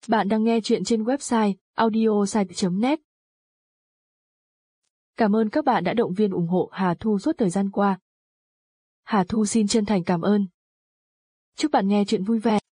Bạn đang nghe chuyện trên website audiosite.net. Cảm ơn các bạn đã động viên ủng hộ Hà Thu suốt thời gian qua. Hà Thu xin chân thành cảm ơn. Chúc bạn nghe chuyện vui vẻ.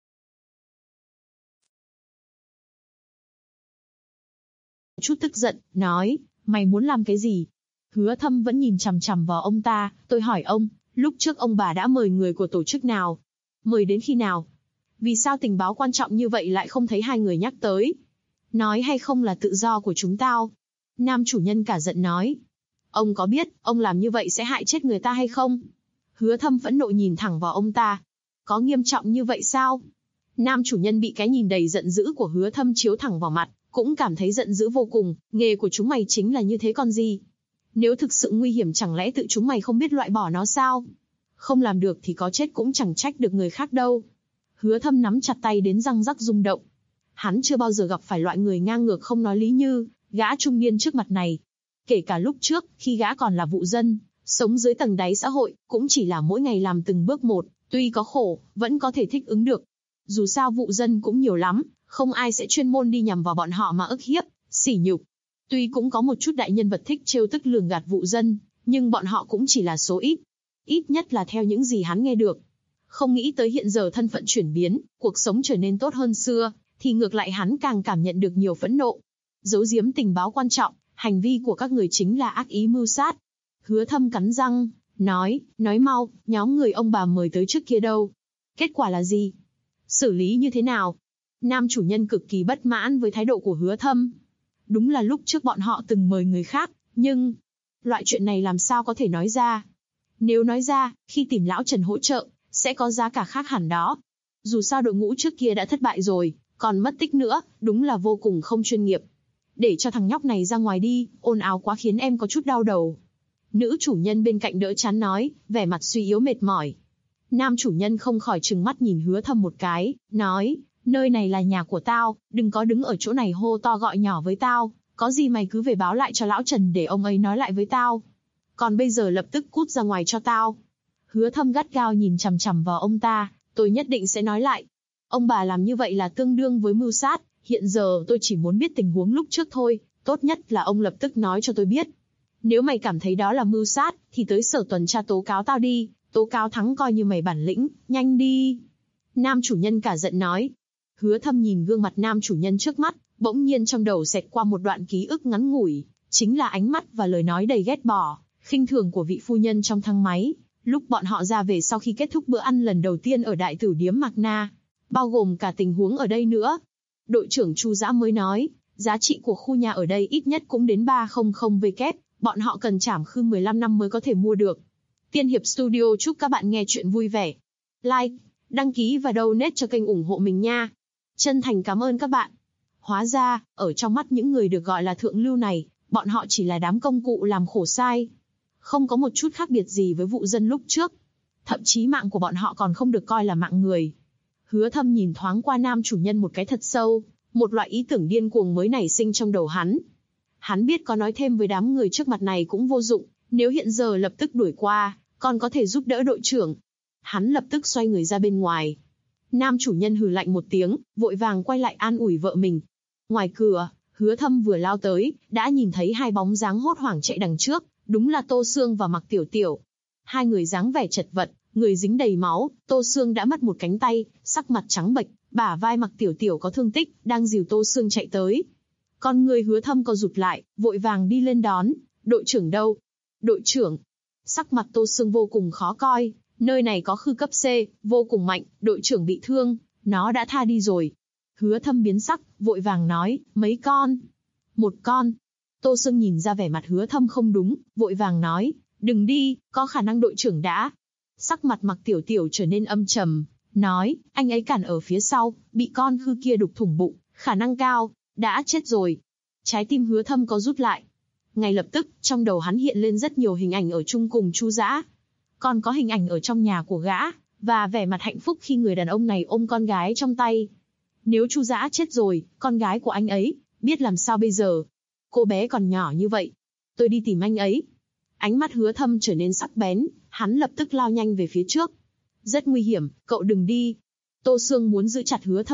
Chút tức giận, nói, mày muốn làm cái gì? Hứa Thâm vẫn nhìn chằm chằm vào ông ta, tôi hỏi ông, lúc trước ông bà đã mời người của tổ chức nào? Mời đến khi nào? Vì sao tình báo quan trọng như vậy lại không thấy hai người nhắc tới? Nói hay không là tự do của chúng tao. Nam chủ nhân cả giận nói. Ông có biết, ông làm như vậy sẽ hại chết người ta hay không? Hứa Thâm phẫn nộ nhìn thẳng vào ông ta. Có nghiêm trọng như vậy sao? Nam chủ nhân bị cái nhìn đầy giận dữ của Hứa Thâm chiếu thẳng vào mặt, cũng cảm thấy giận dữ vô cùng, nghề của chúng mày chính là như thế còn gì? Nếu thực sự nguy hiểm chẳng lẽ tự chúng mày không biết loại bỏ nó sao? Không làm được thì có chết cũng chẳng trách được người khác đâu. Hứa Thâm nắm chặt tay đến răng rắc rung động. Hắn chưa bao giờ gặp phải loại người ngang ngược không nói lý như gã trung niên trước mặt này. Kể cả lúc trước, khi gã còn là vụ dân, sống dưới tầng đáy xã hội, cũng chỉ là mỗi ngày làm từng bước một, tuy có khổ, vẫn có thể thích ứng được. Dù sao vụ dân cũng nhiều lắm, không ai sẽ chuyên môn đi nhằm vào bọn họ mà ức hiếp, sỉ nhục. Tuy cũng có một chút đại nhân vật thích trêu tức lường gạt vụ dân, nhưng bọn họ cũng chỉ là số ít. Ít nhất là theo những gì hắn nghe được. Không nghĩ tới hiện giờ thân phận chuyển biến, cuộc sống trở nên tốt hơn xưa, thì ngược lại hắn càng cảm nhận được nhiều phẫn nộ. Giấu giếm tình báo quan trọng, hành vi của các người chính là ác ý mưu sát. Hứa Thâm cắn răng, nói mau, nhóm người ông bà mời tới trước kia đâu? Kết quả là gì? Xử lý như thế nào? Nam chủ nhân cực kỳ bất mãn với thái độ của Hứa Thâm. Đúng là lúc trước bọn họ từng mời người khác, nhưng loại chuyện này làm sao có thể nói ra? Nếu nói ra, khi tìm lão Trần hỗ trợ, sẽ có giá cả khác hẳn đó. Dù sao đội ngũ trước kia đã thất bại rồi, còn mất tích nữa, đúng là vô cùng không chuyên nghiệp. Để cho thằng nhóc này ra ngoài đi, ồn ào quá khiến em có chút đau đầu. Nữ chủ nhân bên cạnh đỡ chán nói, vẻ mặt suy yếu mệt mỏi. Nam chủ nhân không khỏi trừng mắt nhìn Hứa Thâm một cái, nói, nơi này là nhà của tao, đừng có đứng ở chỗ này hô to gọi nhỏ với tao, có gì mày cứ về báo lại cho lão Trần để ông ấy nói lại với tao. Còn bây giờ lập tức cút ra ngoài cho tao. Hứa Thâm gắt gao nhìn chằm chằm vào ông ta, tôi nhất định sẽ nói lại. Ông bà làm như vậy là tương đương với mưu sát, hiện giờ tôi chỉ muốn biết tình huống lúc trước thôi, tốt nhất là ông lập tức nói cho tôi biết. Nếu mày cảm thấy đó là mưu sát, thì tới sở tuần tra tố cáo tao đi, tố cáo thắng coi như mày bản lĩnh, nhanh đi. Nam chủ nhân cả giận nói. Hứa Thâm nhìn gương mặt nam chủ nhân trước mắt, bỗng nhiên trong đầu xẹt qua một đoạn ký ức ngắn ngủi, chính là ánh mắt và lời nói đầy ghét bỏ, khinh thường của vị phu nhân trong thang máy. Lúc bọn họ ra về sau khi kết thúc bữa ăn lần đầu tiên ở đại tử điếm Mạc Na, bao gồm cả tình huống ở đây nữa. Đội trưởng Chu Dã mới nói, giá trị của khu nhà ở đây ít nhất cũng đến 300W, bọn họ cần trảm khư 15 năm mới có thể mua được. Tiên Hiệp Studio chúc các bạn nghe chuyện vui vẻ. Like, đăng ký và donate cho kênh ủng hộ mình nha. Chân thành cảm ơn các bạn. Hóa ra, ở trong mắt những người được gọi là thượng lưu này, bọn họ chỉ là đám công cụ làm khổ sai. Không có một chút khác biệt gì với vụ dân lúc trước. Thậm chí mạng của bọn họ còn không được coi là mạng người. Hứa Thâm nhìn thoáng qua nam chủ nhân một cái thật sâu, một loại ý tưởng điên cuồng mới nảy sinh trong đầu hắn. Hắn biết có nói thêm với đám người trước mặt này cũng vô dụng, nếu hiện giờ lập tức đuổi qua, còn có thể giúp đỡ đội trưởng. Hắn lập tức xoay người ra bên ngoài. Nam chủ nhân hừ lạnh một tiếng, vội vàng quay lại an ủi vợ mình. Ngoài cửa, Hứa Thâm vừa lao tới, đã nhìn thấy hai bóng dáng hốt hoảng chạy đằng trước, đúng là Tô Sương và Mạc Tiểu Tiểu. Hai người dáng vẻ chật vật, người dính đầy máu, Tô Sương đã mất một cánh tay, sắc mặt trắng bệch, bả vai Mạc Tiểu Tiểu có thương tích, đang dìu Tô Sương chạy tới. Con người Hứa Thâm co rụt lại, vội vàng đi lên đón. Đội trưởng đâu? Đội trưởng. Sắc mặt Tô Sương vô cùng khó coi, nơi này có khư cấp C, vô cùng mạnh, đội trưởng bị thương, nó đã tha đi rồi. Hứa Thâm biến sắc, vội vàng nói, mấy con? Một con. Tô Sương nhìn ra vẻ mặt Hứa Thâm không đúng, vội vàng nói, đừng đi, có khả năng đội trưởng đã. Sắc mặt Mạc Tiểu Tiểu trở nên âm trầm, nói, anh ấy cản ở phía sau, bị con khư kia đục thủng bụng, khả năng cao, đã chết rồi. Trái tim Hứa Thâm có rút lại. Ngay lập tức, trong đầu hắn hiện lên rất nhiều hình ảnh ở chung cùng Chu Dã. Còn có hình ảnh ở trong nhà của gã, và vẻ mặt hạnh phúc khi người đàn ông này ôm con gái trong tay. Nếu Chu Dã chết rồi, con gái của anh ấy, biết làm sao bây giờ? Cô bé còn nhỏ như vậy. Tôi đi tìm anh ấy. Ánh mắt Hứa Thâm trở nên sắc bén, hắn lập tức lao nhanh về phía trước. Rất nguy hiểm, cậu đừng đi. Tô Sương muốn giữ chặt Hứa Thâm lại,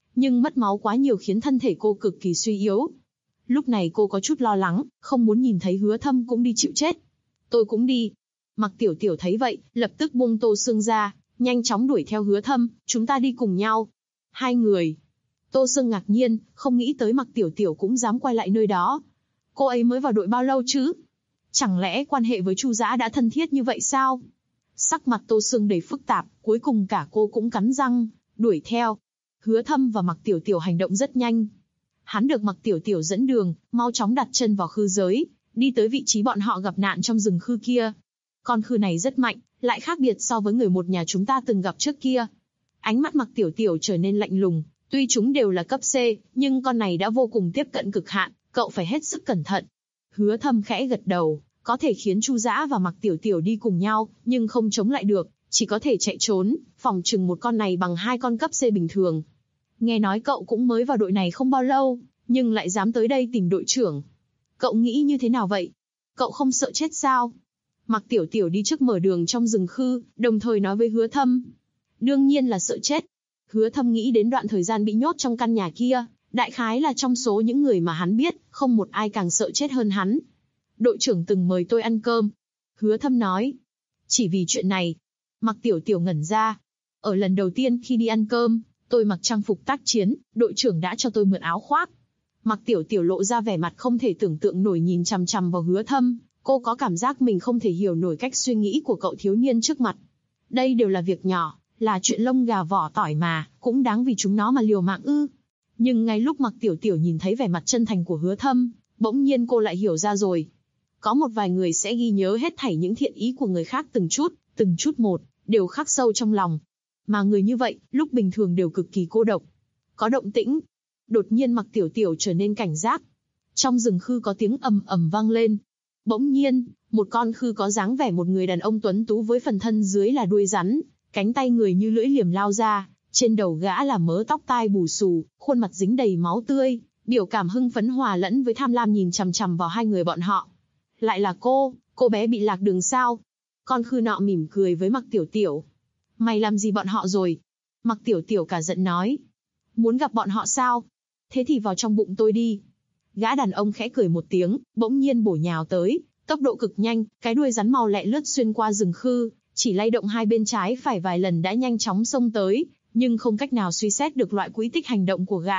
nhưng mất máu quá nhiều khiến thân thể cô cực kỳ suy yếu. Lúc này cô có chút lo lắng, không muốn nhìn thấy Hứa Thâm cũng đi chịu chết. Tôi cũng đi. Mặc Tiểu Tiểu thấy vậy, lập tức buông Tô Sương ra, nhanh chóng đuổi theo Hứa Thâm, chúng ta đi cùng nhau. Hai người. Tô Sương ngạc nhiên, không nghĩ tới Mặc Tiểu Tiểu cũng dám quay lại nơi đó. Cô ấy mới vào đội bao lâu chứ? Chẳng lẽ quan hệ với Chu Dã đã thân thiết như vậy sao? Sắc mặt Tô Sương đầy phức tạp, cuối cùng cả cô cũng cắn răng, đuổi theo. Hứa Thâm và Mặc Tiểu Tiểu hành động rất nhanh. Hắn được Mặc Tiểu Tiểu dẫn đường, mau chóng đặt chân vào khư giới, đi tới vị trí bọn họ gặp nạn trong rừng khư kia. Con khư này rất mạnh, lại khác biệt so với người một nhà chúng ta từng gặp trước kia. Ánh mắt Mặc Tiểu Tiểu trở nên lạnh lùng, tuy chúng đều là cấp C, nhưng con này đã vô cùng tiếp cận cực hạn, cậu phải hết sức cẩn thận. Hứa Thâm khẽ gật đầu, có thể khiến Chu Dã và Mặc Tiểu Tiểu đi cùng nhau, nhưng không chống lại được, chỉ có thể chạy trốn, phòng chừng một con này bằng hai con cấp C bình thường. Nghe nói cậu cũng mới vào đội này không bao lâu, nhưng lại dám tới đây tìm đội trưởng. Cậu nghĩ như thế nào vậy? Cậu không sợ chết sao? Mặc Tiểu Tiểu đi trước mở đường trong rừng khư, đồng thời nói với Hứa Thâm. Đương nhiên là sợ chết. Hứa Thâm nghĩ đến đoạn thời gian bị nhốt trong căn nhà kia, đại khái là trong số những người mà hắn biết, không một ai càng sợ chết hơn hắn. Đội trưởng từng mời tôi ăn cơm. Hứa Thâm nói. Chỉ vì chuyện này. Mặc Tiểu Tiểu ngẩn ra. Ở lần đầu tiên khi đi ăn cơm, tôi mặc trang phục tác chiến, đội trưởng đã cho tôi mượn áo khoác. Mặc Tiểu Tiểu lộ ra vẻ mặt không thể tưởng tượng nổi nhìn chằm chằm vào Hứa Thâm, cô có cảm giác mình không thể hiểu nổi cách suy nghĩ của cậu thiếu niên trước mặt. Đây đều là việc nhỏ, là chuyện lông gà vỏ tỏi mà, cũng đáng vì chúng nó mà liều mạng ư. Nhưng ngay lúc Mặc Tiểu Tiểu nhìn thấy vẻ mặt chân thành của Hứa Thâm, bỗng nhiên cô lại hiểu ra rồi. Có một vài người sẽ ghi nhớ hết thảy những thiện ý của người khác từng chút một, đều khắc sâu trong lòng. Mà người như vậy, lúc bình thường đều cực kỳ cô độc. Có động tĩnh. Đột nhiên Mặc Tiểu Tiểu trở nên cảnh giác. Trong rừng khư có tiếng ầm ầm vang lên. Bỗng nhiên, một con khư có dáng vẻ một người đàn ông tuấn tú với phần thân dưới là đuôi rắn, cánh tay người như lưỡi liềm lao ra, trên đầu gã là mớ tóc tai bù xù, khuôn mặt dính đầy máu tươi, biểu cảm hưng phấn hòa lẫn với tham lam nhìn chằm chằm vào hai người bọn họ. Lại là cô bé bị lạc đường sao? Con khư nọ mỉm cười với Mặc Tiểu Tiểu. Mày làm gì bọn họ rồi? Mặc Tiểu Tiểu cả giận nói. Muốn gặp bọn họ sao? Thế thì vào trong bụng tôi đi. Gã đàn ông khẽ cười một tiếng, bỗng nhiên bổ nhào tới, tốc độ cực nhanh, cái đuôi rắn màu lẹ lướt xuyên qua rừng khư, chỉ lay động hai bên trái phải vài lần đã nhanh chóng xông tới, nhưng không cách nào suy xét được loại quỹ tích hành động của gã.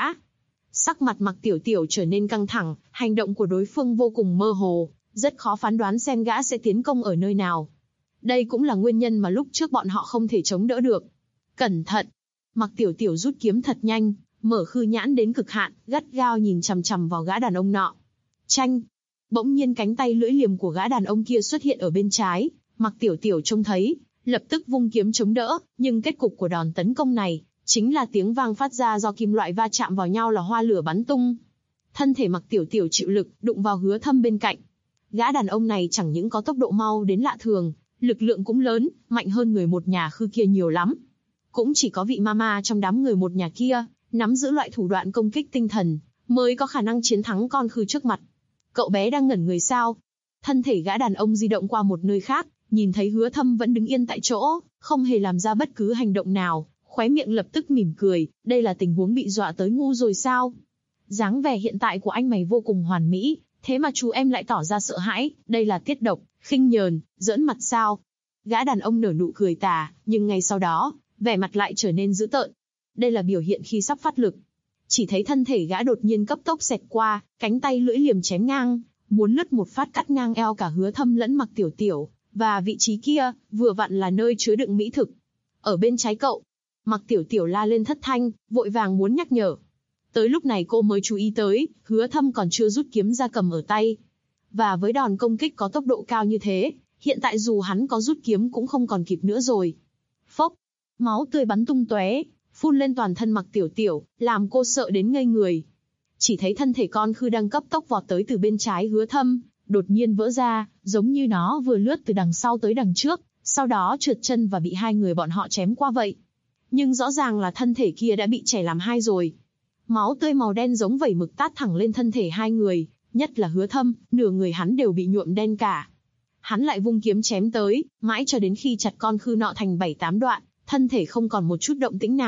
Sắc mặt Mặc Tiểu Tiểu trở nên căng thẳng, hành động của đối phương vô cùng mơ hồ, rất khó phán đoán xem gã sẽ tiến công ở nơi nào. Đây cũng là nguyên nhân mà lúc trước bọn họ không thể chống đỡ được. Cẩn thận! Mặc Tiểu Tiểu rút kiếm thật nhanh, mở khư nhãn đến cực hạn, gắt gao nhìn chằm chằm vào gã đàn ông nọ. Chanh! Bỗng nhiên cánh tay lưỡi liềm của gã đàn ông kia xuất hiện ở bên trái, Mặc Tiểu Tiểu trông thấy, lập tức vung kiếm chống đỡ, nhưng kết cục của đòn tấn công này, chính là tiếng vang phát ra do kim loại va chạm vào nhau là hoa lửa bắn tung. Thân thể Mặc Tiểu Tiểu chịu lực, đụng vào Hứa Thâm bên cạnh. Gã đàn ông này chẳng những có tốc độ mau đến lạ thường, lực lượng cũng lớn, mạnh hơn người một nhà khư kia nhiều lắm. Cũng chỉ có vị mama trong đám người một nhà kia, nắm giữ loại thủ đoạn công kích tinh thần, mới có khả năng chiến thắng con khư trước mặt. Cậu bé đang ngẩn người sao? Thân thể gã đàn ông di động qua một nơi khác, nhìn thấy Hứa Thâm vẫn đứng yên tại chỗ, không hề làm ra bất cứ hành động nào, khóe miệng lập tức mỉm cười, đây là tình huống bị dọa tới ngu rồi sao? Dáng vẻ hiện tại của anh mày vô cùng hoàn mỹ, thế mà chú em lại tỏ ra sợ hãi, đây là tiết độc, khinh nhờn, giỡn mặt sao? Gã đàn ông nở nụ cười tà, nhưng ngay sau đó, vẻ mặt lại trở nên dữ tợn. Đây là biểu hiện khi sắp phát lực. Chỉ thấy thân thể gã đột nhiên cấp tốc xẹt qua, cánh tay lưỡi liềm chém ngang, muốn lướt một phát cắt ngang eo cả Hứa Thâm lẫn Mặc Tiểu Tiểu, và vị trí kia, vừa vặn là nơi chứa đựng mỹ thực. Ở bên trái cậu, Mặc Tiểu Tiểu la lên thất thanh, vội vàng muốn nhắc nhở. Tới lúc này cô mới chú ý tới, Hứa Thâm còn chưa rút kiếm ra cầm ở tay. Và với đòn công kích có tốc độ cao như thế, hiện tại dù hắn có rút kiếm cũng không còn kịp nữa rồi. Phốc, máu tươi bắn tung tóe, phun lên toàn thân Mặc Tiểu Tiểu, làm cô sợ đến ngây người. Chỉ thấy thân thể con khư đang cấp tốc vọt tới từ bên trái Hứa Thâm, đột nhiên vỡ ra, giống như nó vừa lướt từ đằng sau tới đằng trước, sau đó trượt chân và bị hai người bọn họ chém qua vậy. Nhưng rõ ràng là thân thể kia đã bị chẻ làm hai rồi. Máu tươi màu đen giống vẩy mực tát thẳng lên thân thể hai người, nhất là Hứa Thâm, nửa người hắn đều bị nhuộm đen cả. Hắn lại vung kiếm chém tới, mãi cho đến khi chặt con khư nọ thành 7-8 đoạn, thân thể không còn một chút động tĩnh nào,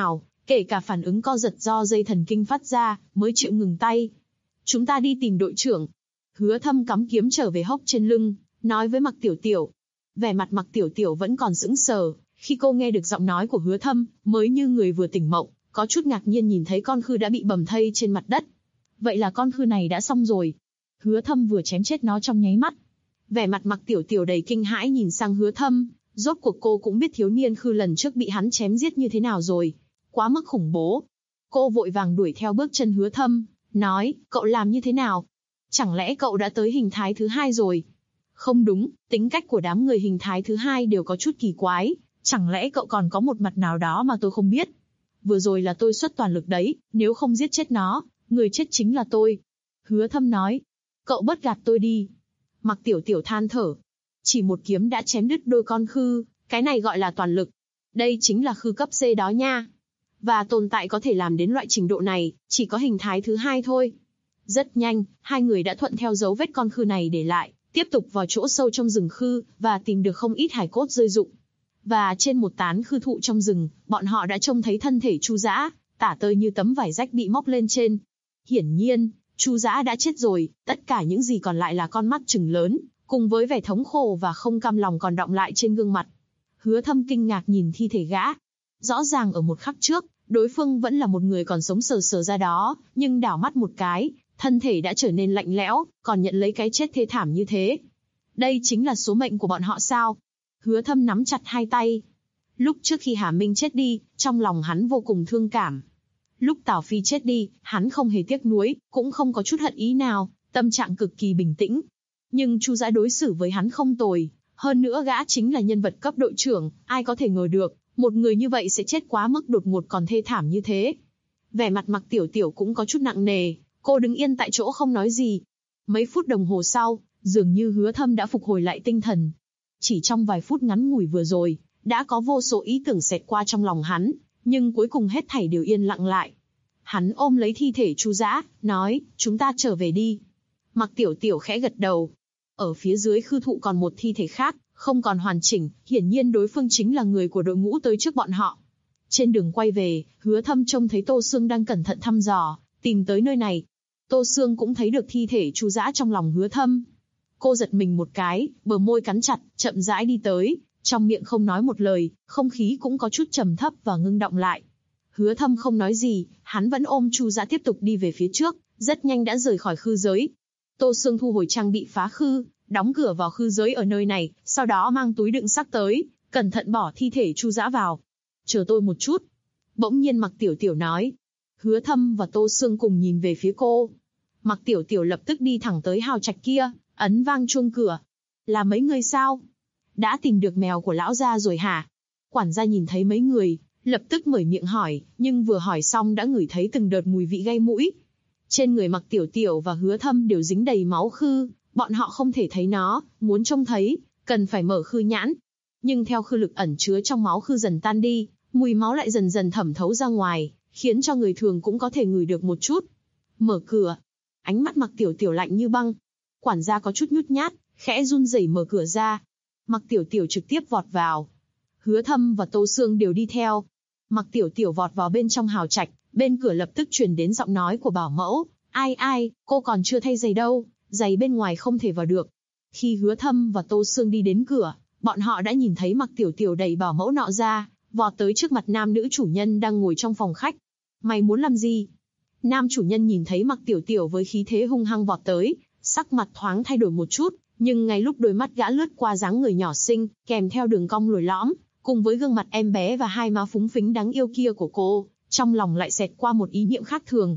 kể cả phản ứng co giật do dây thần kinh phát ra, mới chịu ngừng tay. Chúng ta đi tìm đội trưởng. Hứa Thâm cắm kiếm trở về hốc trên lưng, nói với Mặc Tiểu Tiểu. Vẻ mặt Mặc Tiểu Tiểu vẫn còn sững sờ, khi cô nghe được giọng nói của Hứa Thâm, mới như người vừa tỉnh mộng, có chút ngạc nhiên nhìn thấy con khư đã bị bầm thây trên mặt đất. Vậy là con khư này đã xong rồi. Hứa Thâm vừa chém chết nó trong nháy mắt. Vẻ mặt Mặc Tiểu Tiểu đầy kinh hãi nhìn sang Hứa Thâm, rốt cuộc cô cũng biết thiếu niên khư lần trước bị hắn chém giết như thế nào rồi. Quá mức khủng bố. Cô vội vàng đuổi theo bước chân Hứa Thâm, nói, cậu làm như thế nào? Chẳng lẽ cậu đã tới hình thái thứ 2 rồi? Không đúng, tính cách của đám người hình thái thứ 2 đều có chút kỳ quái, chẳng lẽ cậu còn có một mặt nào đó mà tôi không biết? Vừa rồi là tôi xuất toàn lực đấy, nếu không giết chết nó, người chết chính là tôi. Hứa Thâm nói, cậu bớt gạt tôi đi. Mặc Tiểu Tiểu than thở, chỉ một kiếm đã chém đứt đôi con khư, cái này gọi là toàn lực. Đây chính là khư cấp C đó nha. Và tồn tại có thể làm đến loại trình độ này, chỉ có hình thái thứ 2 thôi. Rất nhanh, hai người đã thuận theo dấu vết con khư này để lại, tiếp tục vào chỗ sâu trong rừng khư, và tìm được không ít hài cốt rơi rụng. Và trên một tán khư thụ trong rừng, bọn họ đã trông thấy thân thể Chu Dã, tả tơi như tấm vải rách bị móc lên trên. Hiển nhiên, Chu Dã đã chết rồi, tất cả những gì còn lại là con mắt trừng lớn, cùng với vẻ thống khổ và không cam lòng còn đọng lại trên gương mặt. Hứa Thâm kinh ngạc nhìn thi thể gã. Rõ ràng ở một khắc trước, đối phương vẫn là một người còn sống sờ sờ ra đó, nhưng đảo mắt một cái, thân thể đã trở nên lạnh lẽo, còn nhận lấy cái chết thê thảm như thế. Đây chính là số mệnh của bọn họ sao? Hứa Thâm nắm chặt hai tay. Lúc trước khi Hà Minh chết đi, trong lòng hắn vô cùng thương cảm. Lúc Tào Phi chết đi, hắn không hề tiếc nuối, cũng không có chút hận ý nào, tâm trạng cực kỳ bình tĩnh. Nhưng Chu Dã đối xử với hắn không tồi, hơn nữa gã chính là nhân vật cấp đội trưởng, ai có thể ngờ được, một người như vậy sẽ chết quá mức đột ngột còn thê thảm như thế. Vẻ mặt Mặc Tiểu Tiểu cũng có chút nặng nề, cô đứng yên tại chỗ không nói gì. Mấy phút đồng hồ sau, dường như Hứa Thâm đã phục hồi lại tinh thần. Chỉ trong vài phút ngắn ngủi vừa rồi, đã có vô số ý tưởng xẹt qua trong lòng hắn, nhưng cuối cùng hết thảy đều yên lặng lại. Hắn ôm lấy thi thể Chu Dã, nói, chúng ta trở về đi. Mặc Tiểu Tiểu khẽ gật đầu. Ở phía dưới khư thụ còn một thi thể khác, không còn hoàn chỉnh, hiển nhiên đối phương chính là người của đội ngũ tới trước bọn họ. Trên đường quay về, Hứa Thâm trông thấy Tô Sương đang cẩn thận thăm dò, tìm tới nơi này. Tô Sương cũng thấy được thi thể Chu Dã trong lòng Hứa Thâm. Cô giật mình một cái, bờ môi cắn chặt, chậm rãi đi tới, trong miệng không nói một lời, không khí cũng có chút trầm thấp và ngưng động lại. Hứa Thâm không nói gì, hắn vẫn ôm Chu Dã tiếp tục đi về phía trước, rất nhanh đã rời khỏi khư giới. Tô Sương thu hồi trang bị phá khư, đóng cửa vào khư giới ở nơi này, sau đó mang túi đựng xác tới, cẩn thận bỏ thi thể Chu Dã vào. Chờ tôi một chút. Bỗng nhiên Mặc Tiểu Tiểu nói. Hứa Thâm và Tô Sương cùng nhìn về phía cô. Mặc Tiểu Tiểu lập tức đi thẳng tới hào trạch kia, ấn vang chuông cửa. Là mấy người sao? Đã tìm được mèo của lão gia rồi hả? Quản gia nhìn thấy mấy người, lập tức mở miệng hỏi, nhưng vừa hỏi xong đã ngửi thấy từng đợt mùi vị gây mũi. Trên người Mặc Tiểu Tiểu và Hứa Thâm đều dính đầy máu khư, bọn họ không thể thấy nó, muốn trông thấy, cần phải mở khư nhãn. Nhưng theo khư lực ẩn chứa trong máu khư dần tan đi, mùi máu lại dần dần thẩm thấu ra ngoài, khiến cho người thường cũng có thể ngửi được một chút. Mở cửa. Ánh mắt Mặc Tiểu Tiểu lạnh như băng. Quản gia có chút nhút nhát, khẽ run rẩy mở cửa ra. Mặc Tiểu Tiểu trực tiếp vọt vào. Hứa Thâm và Tô Sương đều đi theo. Mặc Tiểu Tiểu vọt vào bên trong hào trạch, bên cửa lập tức truyền đến giọng nói của bảo mẫu. Ai, cô còn chưa thay giày đâu, giày bên ngoài không thể vào được. Khi Hứa Thâm và Tô Sương đi đến cửa, bọn họ đã nhìn thấy Mặc Tiểu Tiểu đẩy bảo mẫu nọ ra, vọt tới trước mặt nam nữ chủ nhân đang ngồi trong phòng khách. Mày muốn làm gì? Nam chủ nhân nhìn thấy Mặc Tiểu Tiểu với khí thế hung hăng vọt tới, sắc mặt thoáng thay đổi một chút, nhưng ngay lúc đôi mắt gã lướt qua dáng người nhỏ xinh, kèm theo đường cong lồi lõm, cùng với gương mặt em bé và hai má phúng phính đáng yêu kia của cô, trong lòng lại xẹt qua một ý niệm khác thường.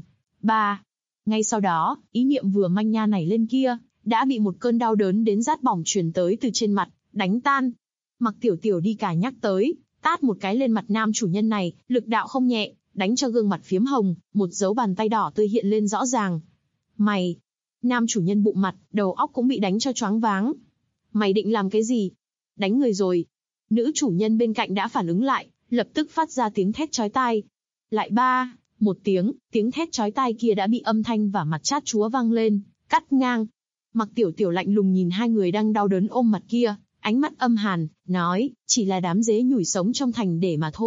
Ngay sau đó, ý niệm vừa manh nha nảy lên kia, đã bị một cơn đau đớn đến rát bỏng truyền tới từ trên mặt, đánh tan. Mặc Tiểu Tiểu đi cả nhắc tới, tát một cái lên mặt nam chủ nhân này, lực đạo không nhẹ, đánh cho gương mặt phiếm hồng, một dấu bàn tay đỏ tươi hiện lên rõ ràng. Mày! Nam chủ nhân bụng mặt, đầu óc cũng bị đánh cho choáng váng. Mày định làm cái gì? Đánh người rồi. Nữ chủ nhân bên cạnh đã phản ứng lại, lập tức phát ra tiếng thét chói tai. Lại một tiếng thét chói tai kia đã bị âm thanh và mặt chát chúa vang lên, cắt ngang. Mặc Tiểu Tiểu lạnh lùng nhìn hai người đang đau đớn ôm mặt kia, ánh mắt âm hàn, nói, chỉ là đám dế nhủi sống trong thành để mà thôi,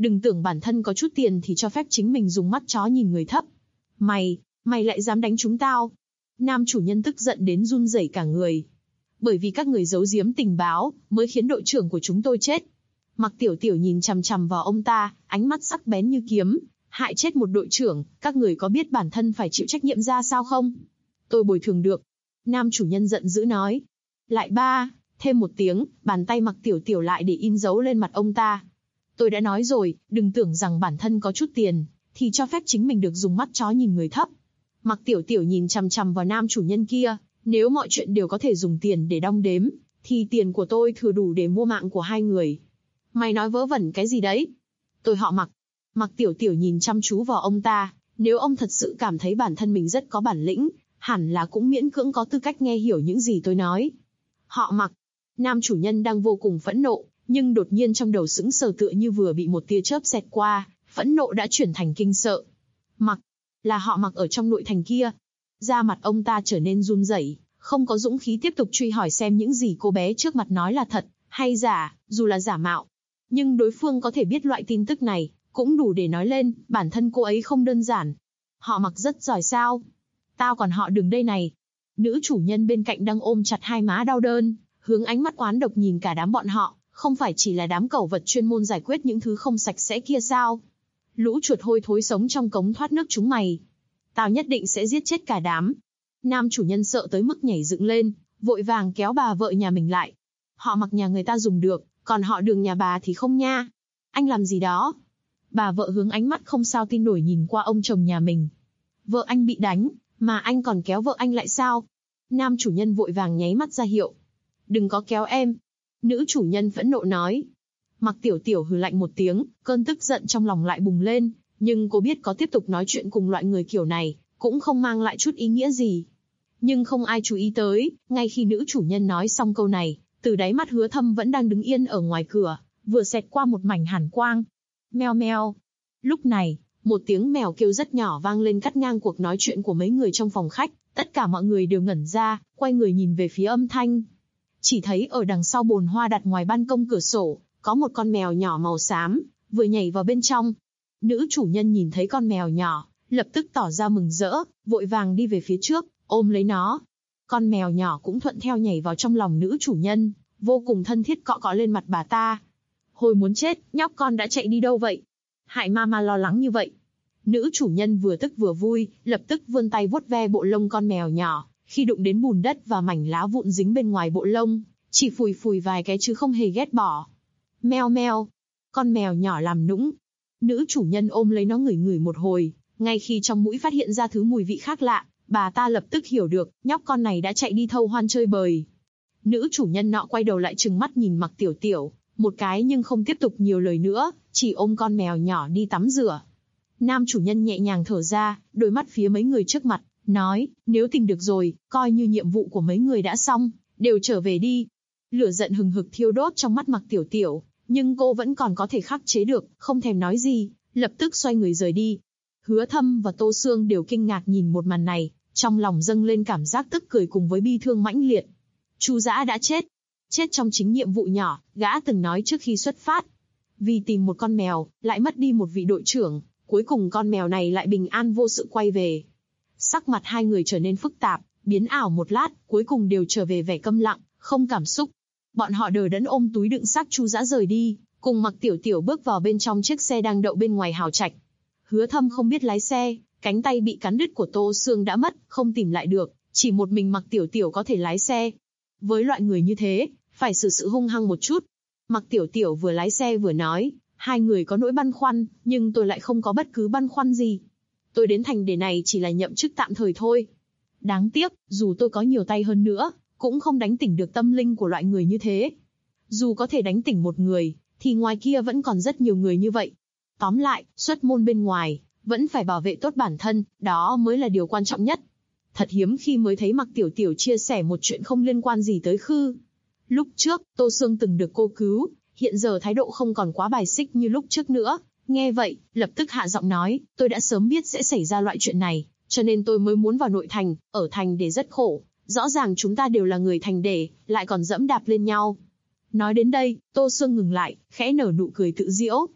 đừng tưởng bản thân có chút tiền thì cho phép chính mình dùng mắt chó nhìn người thấp. Mày lại dám đánh chúng tao? Nam chủ nhân tức giận đến run rẩy cả người. Bởi vì các người giấu giếm tình báo, mới khiến đội trưởng của chúng tôi chết. Mặc Tiểu Tiểu nhìn chằm chằm vào ông ta, ánh mắt sắc bén như kiếm. Hại chết một đội trưởng, các người có biết bản thân phải chịu trách nhiệm ra sao không? Tôi bồi thường được. Nam chủ nhân giận dữ nói. Lại ba, thêm một tiếng, bàn tay Mặc Tiểu Tiểu lại để in dấu lên mặt ông ta. Tôi đã nói rồi, đừng tưởng rằng bản thân có chút tiền, thì cho phép chính mình được dùng mắt chó nhìn người thấp. Mặc Tiểu Tiểu nhìn chằm chằm vào nam chủ nhân kia, nếu mọi chuyện đều có thể dùng tiền để đong đếm, thì tiền của tôi thừa đủ để mua mạng của hai người. Mày nói vớ vẩn cái gì đấy? Tôi họ Mặc. Mặc Tiểu Tiểu nhìn chăm chú vào ông ta, nếu ông thật sự cảm thấy bản thân mình rất có bản lĩnh, hẳn là cũng miễn cưỡng có tư cách nghe hiểu những gì tôi nói. Họ Mặc. Nam chủ nhân đang vô cùng phẫn nộ, nhưng đột nhiên trong đầu sững sờ tựa như vừa bị một tia chớp xẹt qua, phẫn nộ đã chuyển thành kinh sợ. Mặc, là họ Mặc ở trong nội thành kia. Da mặt ông ta trở nên run rẩy, không có dũng khí tiếp tục truy hỏi xem những gì cô bé trước mặt nói là thật hay giả, dù là giả mạo. Nhưng đối phương có thể biết loại tin tức này, cũng đủ để nói lên, bản thân cô ấy không đơn giản. Họ Mặc rất giỏi sao? Tao còn họ Đường đây này. Nữ chủ nhân bên cạnh đang ôm chặt hai má đau đớn, hướng ánh mắt oán độc nhìn cả đám bọn họ, không phải chỉ là đám cẩu vật chuyên môn giải quyết những thứ không sạch sẽ kia sao? Lũ chuột hôi thối sống trong cống thoát nước chúng mày. Tao nhất định sẽ giết chết cả đám. Nam chủ nhân sợ tới mức nhảy dựng lên, vội vàng kéo bà vợ nhà mình lại. Họ Mặc nhà người ta dùng được, còn họ Đường nhà bà thì không nha. Anh làm gì đó? Bà vợ hướng ánh mắt không sao tin nổi nhìn qua ông chồng nhà mình. Vợ anh bị đánh, mà anh còn kéo vợ anh lại sao? Nam chủ nhân vội vàng nháy mắt ra hiệu. Đừng có kéo em. Nữ chủ nhân phẫn nộ nói. Mặc Tiểu Tiểu hừ lạnh một tiếng, cơn tức giận trong lòng lại bùng lên, nhưng cô biết có tiếp tục nói chuyện cùng loại người kiểu này, cũng không mang lại chút ý nghĩa gì. Nhưng không ai chú ý tới, ngay khi nữ chủ nhân nói xong câu này, từ đáy mắt Hứa Thâm vẫn đang đứng yên ở ngoài cửa, vừa xẹt qua một mảnh hàn quang. Meo meo. Lúc này, một tiếng mèo kêu rất nhỏ vang lên cắt ngang cuộc nói chuyện của mấy người trong phòng khách, tất cả mọi người đều ngẩn ra, quay người nhìn về phía âm thanh. Chỉ thấy ở đằng sau bồn hoa đặt ngoài ban công cửa sổ, có một con mèo nhỏ màu xám, vừa nhảy vào bên trong. Nữ chủ nhân nhìn thấy con mèo nhỏ, lập tức tỏ ra mừng rỡ, vội vàng đi về phía trước, ôm lấy nó. Con mèo nhỏ cũng thuận theo nhảy vào trong lòng nữ chủ nhân, vô cùng thân thiết cọ cọ lên mặt bà ta. Hồi muốn chết, nhóc con đã chạy đi đâu vậy? Hại mama lo lắng như vậy. Nữ chủ nhân vừa tức vừa vui, lập tức vươn tay vuốt ve bộ lông con mèo nhỏ, khi đụng đến bùn đất và mảnh lá vụn dính bên ngoài bộ lông, chỉ phủi phủi vài cái chứ không hề ghét bỏ. Meo meo. Con mèo nhỏ làm nũng. Nữ chủ nhân ôm lấy nó ngửi ngửi một hồi, ngay khi trong mũi phát hiện ra thứ mùi vị khác lạ, bà ta lập tức hiểu được, nhóc con này đã chạy đi thâu hoan chơi bời. Nữ chủ nhân nọ quay đầu lại trừng mắt nhìn Mặc Tiểu Tiểu, một cái nhưng không tiếp tục nhiều lời nữa, chỉ ôm con mèo nhỏ đi tắm rửa. Nam chủ nhân nhẹ nhàng thở ra, đôi mắt phía mấy người trước mặt, nói, nếu tìm được rồi, coi như nhiệm vụ của mấy người đã xong, đều trở về đi. Lửa giận hừng hực thiêu đốt trong mắt Mặc Tiểu Tiểu, nhưng cô vẫn còn có thể khắc chế được, không thèm nói gì, lập tức xoay người rời đi. Hứa Thâm và Tô Sương đều kinh ngạc nhìn một màn này, trong lòng dâng lên cảm giác tức cười cùng với bi thương mãnh liệt. Chu Dã đã chết. Chết trong chính nhiệm vụ nhỏ, gã từng nói trước khi xuất phát. Vì tìm một con mèo, lại mất đi một vị đội trưởng, cuối cùng con mèo này lại bình an vô sự quay về. Sắc mặt hai người trở nên phức tạp, biến ảo một lát, cuối cùng đều trở về vẻ câm lặng, không cảm xúc. Bọn họ đờ đẫn ôm túi đựng xác Chu Dã rời đi, cùng Mặc Tiểu Tiểu bước vào bên trong chiếc xe đang đậu bên ngoài hào trạch. Hứa Thâm không biết lái xe, cánh tay bị cắn đứt của Tô Sương đã mất, không tìm lại được, chỉ một mình Mặc Tiểu Tiểu có thể lái xe. Với loại người như thế, phải xử sự hung hăng một chút. Mặc Tiểu Tiểu vừa lái xe vừa nói, hai người có nỗi băn khoăn, nhưng tôi lại không có bất cứ băn khoăn gì. Tôi đến thành để này chỉ là nhậm chức tạm thời thôi. Đáng tiếc, dù tôi có nhiều tay hơn nữa, cũng không đánh tỉnh được tâm linh của loại người như thế. Dù có thể đánh tỉnh một người, thì ngoài kia vẫn còn rất nhiều người như vậy. Tóm lại, xuất môn bên ngoài, vẫn phải bảo vệ tốt bản thân, đó mới là điều quan trọng nhất. Thật hiếm khi mới thấy Mặc Tiểu Tiểu chia sẻ một chuyện không liên quan gì tới Khư. Lúc trước, Tô Sương từng được cô cứu, hiện giờ thái độ không còn quá bài xích như lúc trước nữa. Nghe vậy, lập tức hạ giọng nói, tôi đã sớm biết sẽ xảy ra loại chuyện này, cho nên tôi mới muốn vào nội thành, ở thành để rất khổ. Rõ ràng chúng ta đều là người thành để, lại còn dẫm đạp lên nhau. Nói đến đây, Tô Sương ngừng lại, khẽ nở nụ cười tự giễu.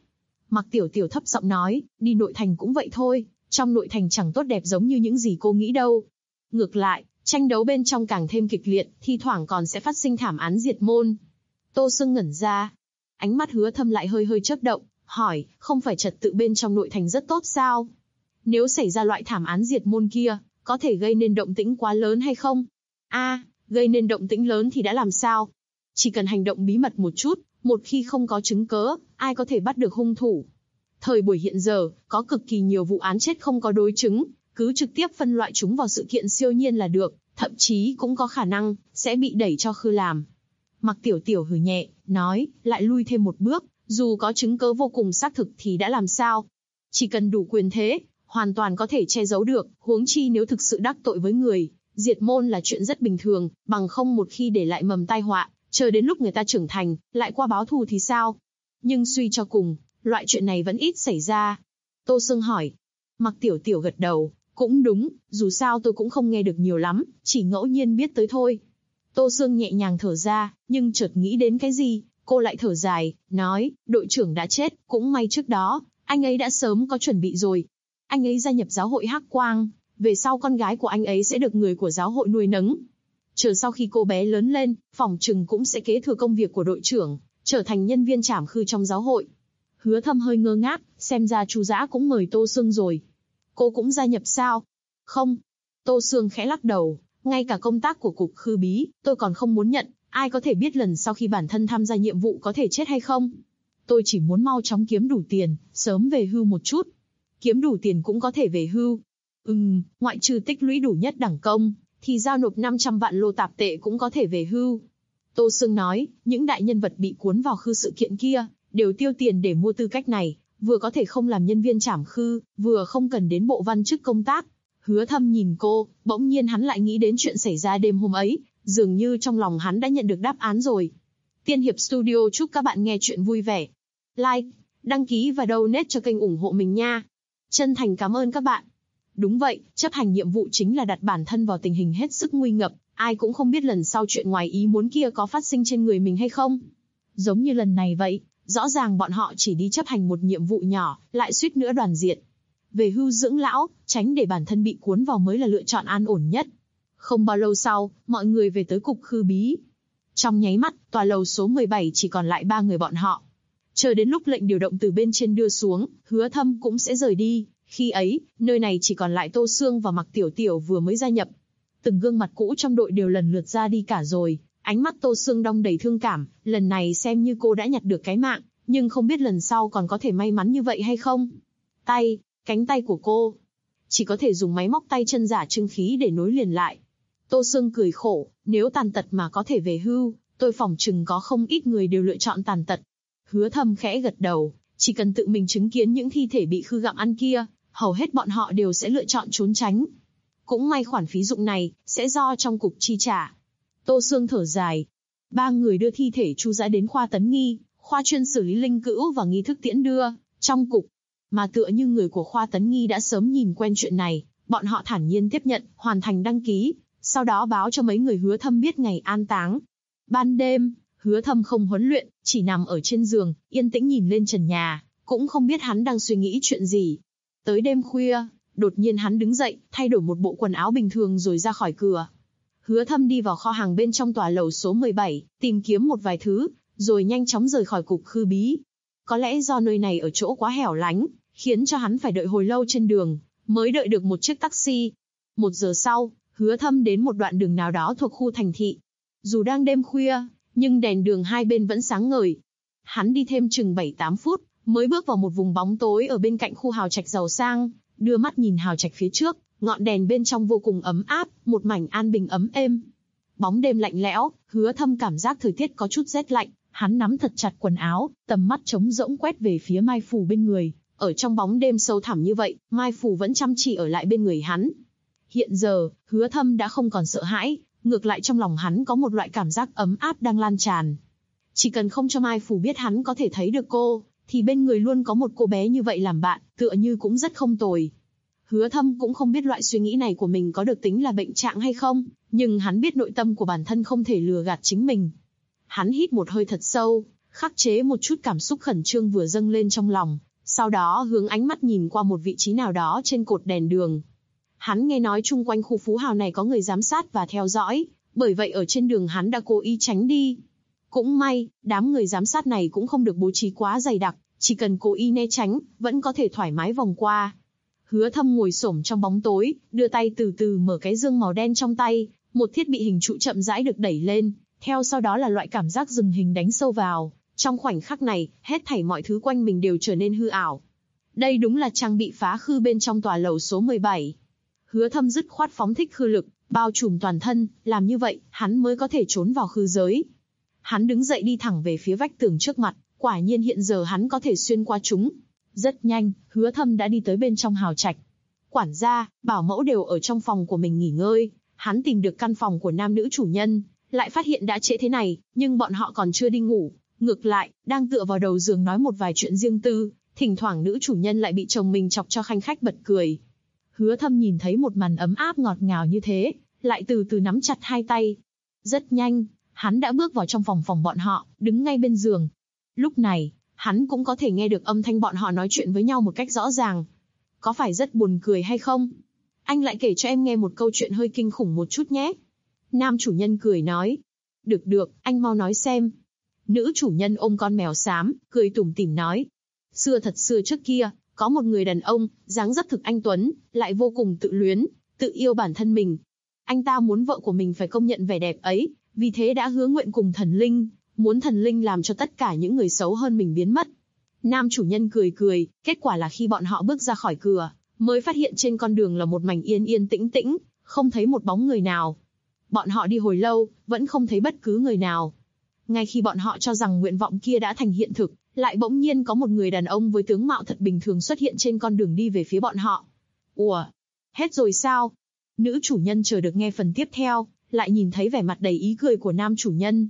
Mạc Tiểu Tiểu thấp giọng nói, đi nội thành cũng vậy thôi, trong nội thành chẳng tốt đẹp giống như những gì cô nghĩ đâu. Ngược lại, tranh đấu bên trong càng thêm kịch liệt, thi thoảng còn sẽ phát sinh thảm án diệt môn. Tô Sương ngẩn ra. Ánh mắt Hứa Thâm lại hơi hơi chớp động, hỏi, không phải trật tự bên trong nội thành rất tốt sao? Nếu xảy ra loại thảm án diệt môn kia, có thể gây nên động tĩnh quá lớn hay không? Gây nên động tĩnh lớn thì đã làm sao? Chỉ cần hành động bí mật một chút, một khi không có chứng cớ, ai có thể bắt được hung thủ? Thời buổi hiện giờ, có cực kỳ nhiều vụ án chết không có đối chứng, cứ trực tiếp phân loại chúng vào sự kiện siêu nhiên là được, thậm chí cũng có khả năng sẽ bị đẩy cho khư làm. Mạc Tiểu Tiểu hừ nhẹ, nói, lại lui thêm một bước, dù có chứng cớ vô cùng xác thực thì đã làm sao? Chỉ cần đủ quyền thế, hoàn toàn có thể che giấu được, huống chi nếu thực sự đắc tội với người, diệt môn là chuyện rất bình thường, bằng không một khi để lại mầm tai họa, chờ đến lúc người ta trưởng thành, lại qua báo thù thì sao? Nhưng suy cho cùng, loại chuyện này vẫn ít xảy ra. Tô Sương hỏi. Mạc Tiểu Tiểu gật đầu, cũng đúng, dù sao tôi cũng không nghe được nhiều lắm, chỉ ngẫu nhiên biết tới thôi. Tô Sương nhẹ nhàng thở ra, nhưng chợt nghĩ đến cái gì, cô lại thở dài, nói, đội trưởng đã chết, cũng may trước đó, anh ấy đã sớm có chuẩn bị rồi. Anh ấy gia nhập giáo hội Hắc Quang, về sau con gái của anh ấy sẽ được người của giáo hội nuôi nấng. Chờ sau khi cô bé lớn lên, phỏng chừng cũng sẽ kế thừa công việc của đội trưởng, trở thành nhân viên trảm khư trong giáo hội. Hứa Thâm hơi ngơ ngác, xem ra Chu Dã cũng mời Tô Sương rồi. Cô cũng gia nhập sao? Không. Tô Sương khẽ lắc đầu, ngay cả công tác của cục khư bí, tôi còn không muốn nhận, ai có thể biết lần sau khi bản thân tham gia nhiệm vụ có thể chết hay không? Tôi chỉ muốn mau chóng kiếm đủ tiền, sớm về hưu một chút. Kiếm đủ tiền cũng có thể về hưu. Ngoại trừ tích lũy đủ nhất đẳng công, thì giao nộp 500 vạn lô tạp tệ cũng có thể về hưu. Tô Sương nói, những đại nhân vật bị cuốn vào khư sự kiện kia, đều tiêu tiền để mua tư cách này, vừa có thể không làm nhân viên trảm khư, vừa không cần đến bộ văn chức công tác. Hứa Thâm nhìn cô, bỗng nhiên hắn lại nghĩ đến chuyện xảy ra đêm hôm ấy, dường như trong lòng hắn đã nhận được đáp án rồi. Tiên Hiệp Studio chúc các bạn nghe chuyện vui vẻ. Like, đăng ký và donate cho kênh ủng hộ mình nha. Chân thành cảm ơn các bạn. Đúng vậy, chấp hành nhiệm vụ chính là đặt bản thân vào tình hình hết sức nguy ngập, ai cũng không biết lần sau chuyện ngoài ý muốn kia có phát sinh trên người mình hay không. Giống như lần này vậy, rõ ràng bọn họ chỉ đi chấp hành một nhiệm vụ nhỏ, lại suýt nữa đoàn diệt. Về hưu dưỡng lão, tránh để bản thân bị cuốn vào mới là lựa chọn an ổn nhất. Không bao lâu sau, mọi người về tới cục khư bí. Trong nháy mắt, tòa lầu số 17 chỉ còn lại 3 người bọn họ. Chờ đến lúc lệnh điều động từ bên trên đưa xuống, Hứa Thâm cũng sẽ rời đi. Khi ấy, nơi này chỉ còn lại Tô Sương và Mạc Tiểu Tiểu vừa mới gia nhập. Từng gương mặt cũ trong đội đều lần lượt ra đi cả rồi. Ánh mắt Tô Sương đong đầy thương cảm, lần này xem như cô đã nhặt được cái mạng, nhưng không biết lần sau còn có thể may mắn như vậy hay không. Cánh tay của cô, chỉ có thể dùng máy móc tay chân giả trưng khí để nối liền lại. Tô Sương cười khổ, nếu tàn tật mà có thể về hưu, tôi phỏng chừng có không ít người đều lựa chọn tàn tật. Hứa Thâm khẽ gật đầu, chỉ cần tự mình chứng kiến những thi thể bị khư gặm ăn kia, hầu hết bọn họ đều sẽ lựa chọn trốn tránh. Cũng may khoản phí dụng này sẽ do trong cục chi trả. Tô Sương thở dài. 3 người đưa thi thể Chu Dã đến khoa tấn nghi, khoa chuyên xử lý linh cữu và nghi thức tiễn đưa, trong cục. Mà tựa như người của khoa tấn nghi đã sớm nhìn quen chuyện này, bọn họ thản nhiên tiếp nhận, hoàn thành đăng ký, sau đó báo cho mấy người Hứa Thâm biết ngày an táng. Ban đêm, Hứa Thâm không huấn luyện, chỉ nằm ở trên giường, yên tĩnh nhìn lên trần nhà, cũng không biết hắn đang suy nghĩ chuyện gì. Tới đêm khuya, đột nhiên hắn đứng dậy, thay đổi một bộ quần áo bình thường rồi ra khỏi cửa. Hứa Thâm đi vào kho hàng bên trong tòa lầu số 17, tìm kiếm một vài thứ, rồi nhanh chóng rời khỏi cục khư bí. Có lẽ do nơi này ở chỗ quá hẻo lánh, khiến cho hắn phải đợi hồi lâu trên đường, mới đợi được một chiếc taxi. 1 giờ sau, Hứa Thâm đến một đoạn đường nào đó thuộc khu thành thị. Dù đang đêm khuya, nhưng đèn đường hai bên vẫn sáng ngời. Hắn đi thêm chừng 7-8 phút, mới bước vào một vùng bóng tối ở bên cạnh khu hào trạch giàu sang, đưa mắt nhìn hào trạch phía trước, ngọn đèn bên trong vô cùng ấm áp, một mảnh an bình ấm êm. Bóng đêm lạnh lẽo, Hứa Thâm cảm giác thời tiết có chút rét lạnh, hắn nắm thật chặt quần áo, tầm mắt trống rỗng quét về phía Mai Phủ bên người. Ở trong bóng đêm sâu thẳm như vậy, Mai Phủ vẫn chăm chỉ ở lại bên người hắn. Hiện giờ, Hứa Thâm đã không còn sợ hãi, ngược lại trong lòng hắn có một loại cảm giác ấm áp đang lan tràn. Chỉ cần không cho Mai Phủ biết hắn có thể thấy được cô, thì bên người luôn có một cô bé như vậy làm bạn, tựa như cũng rất không tồi. Hứa Thâm cũng không biết loại suy nghĩ này của mình có được tính là bệnh trạng hay không, nhưng hắn biết nội tâm của bản thân không thể lừa gạt chính mình. Hắn hít một hơi thật sâu, khắc chế một chút cảm xúc khẩn trương vừa dâng lên trong lòng, Sau đó hướng ánh mắt nhìn qua một vị trí nào đó trên cột đèn đường. Hắn nghe nói chung quanh khu phú hào này có người giám sát và theo dõi, bởi vậy ở trên đường hắn đã cố ý tránh đi. Cũng may, đám người giám sát này cũng không được bố trí quá dày đặc, chỉ cần cố ý né tránh, vẫn có thể thoải mái vòng qua. Hứa Thâm ngồi xổm trong bóng tối, đưa tay từ từ mở cái dương màu đen trong tay, một thiết bị hình trụ chậm rãi được đẩy lên, theo sau đó là loại cảm giác dừng hình đánh sâu vào. Trong khoảnh khắc này, hết thảy mọi thứ quanh mình đều trở nên hư ảo. Đây đúng là trang bị phá khư bên trong tòa lầu số 17. Hứa Thâm dứt khoát phóng thích khư lực, bao trùm toàn thân, làm như vậy, hắn mới có thể trốn vào khư giới. Hắn đứng dậy đi thẳng về phía vách tường trước mặt, quả nhiên hiện giờ hắn có thể xuyên qua chúng. Rất nhanh, Hứa Thâm đã đi tới bên trong hào trạch. Quản gia, bảo mẫu đều ở trong phòng của mình nghỉ ngơi, hắn tìm được căn phòng của nam nữ chủ nhân, lại phát hiện đã trễ thế này, nhưng bọn họ còn chưa đi ngủ. Ngược lại, đang tựa vào đầu giường nói một vài chuyện riêng tư, thỉnh thoảng nữ chủ nhân lại bị chồng mình chọc cho khanh khách bật cười. Hứa Thâm nhìn thấy một màn ấm áp ngọt ngào như thế, lại từ từ nắm chặt hai tay. Rất nhanh, hắn đã bước vào trong phòng bọn họ, đứng ngay bên giường. Lúc này, hắn cũng có thể nghe được âm thanh bọn họ nói chuyện với nhau một cách rõ ràng. Có phải rất buồn cười hay không? Anh lại kể cho em nghe một câu chuyện hơi kinh khủng một chút nhé. Nam chủ nhân cười nói. Được, anh mau nói xem. Nữ chủ nhân ôm con mèo xám, cười tủm tỉm nói. Thật xưa trước kia, có một người đàn ông, dáng dấp thực anh tuấn, lại vô cùng tự luyến, tự yêu bản thân mình. Anh ta muốn vợ của mình phải công nhận vẻ đẹp ấy, vì thế đã hứa nguyện cùng thần linh, muốn thần linh làm cho tất cả những người xấu hơn mình biến mất. Nam chủ nhân cười, kết quả là khi bọn họ bước ra khỏi cửa, mới phát hiện trên con đường là một mảnh yên tĩnh, không thấy một bóng người nào. Bọn họ đi hồi lâu, vẫn không thấy bất cứ người nào. Ngay khi bọn họ cho rằng nguyện vọng kia đã thành hiện thực, lại bỗng nhiên có một người đàn ông với tướng mạo thật bình thường xuất hiện trên con đường đi về phía bọn họ. Ủa? Hết rồi sao? Nữ chủ nhân chờ được nghe phần tiếp theo, lại nhìn thấy vẻ mặt đầy ý cười của nam chủ nhân.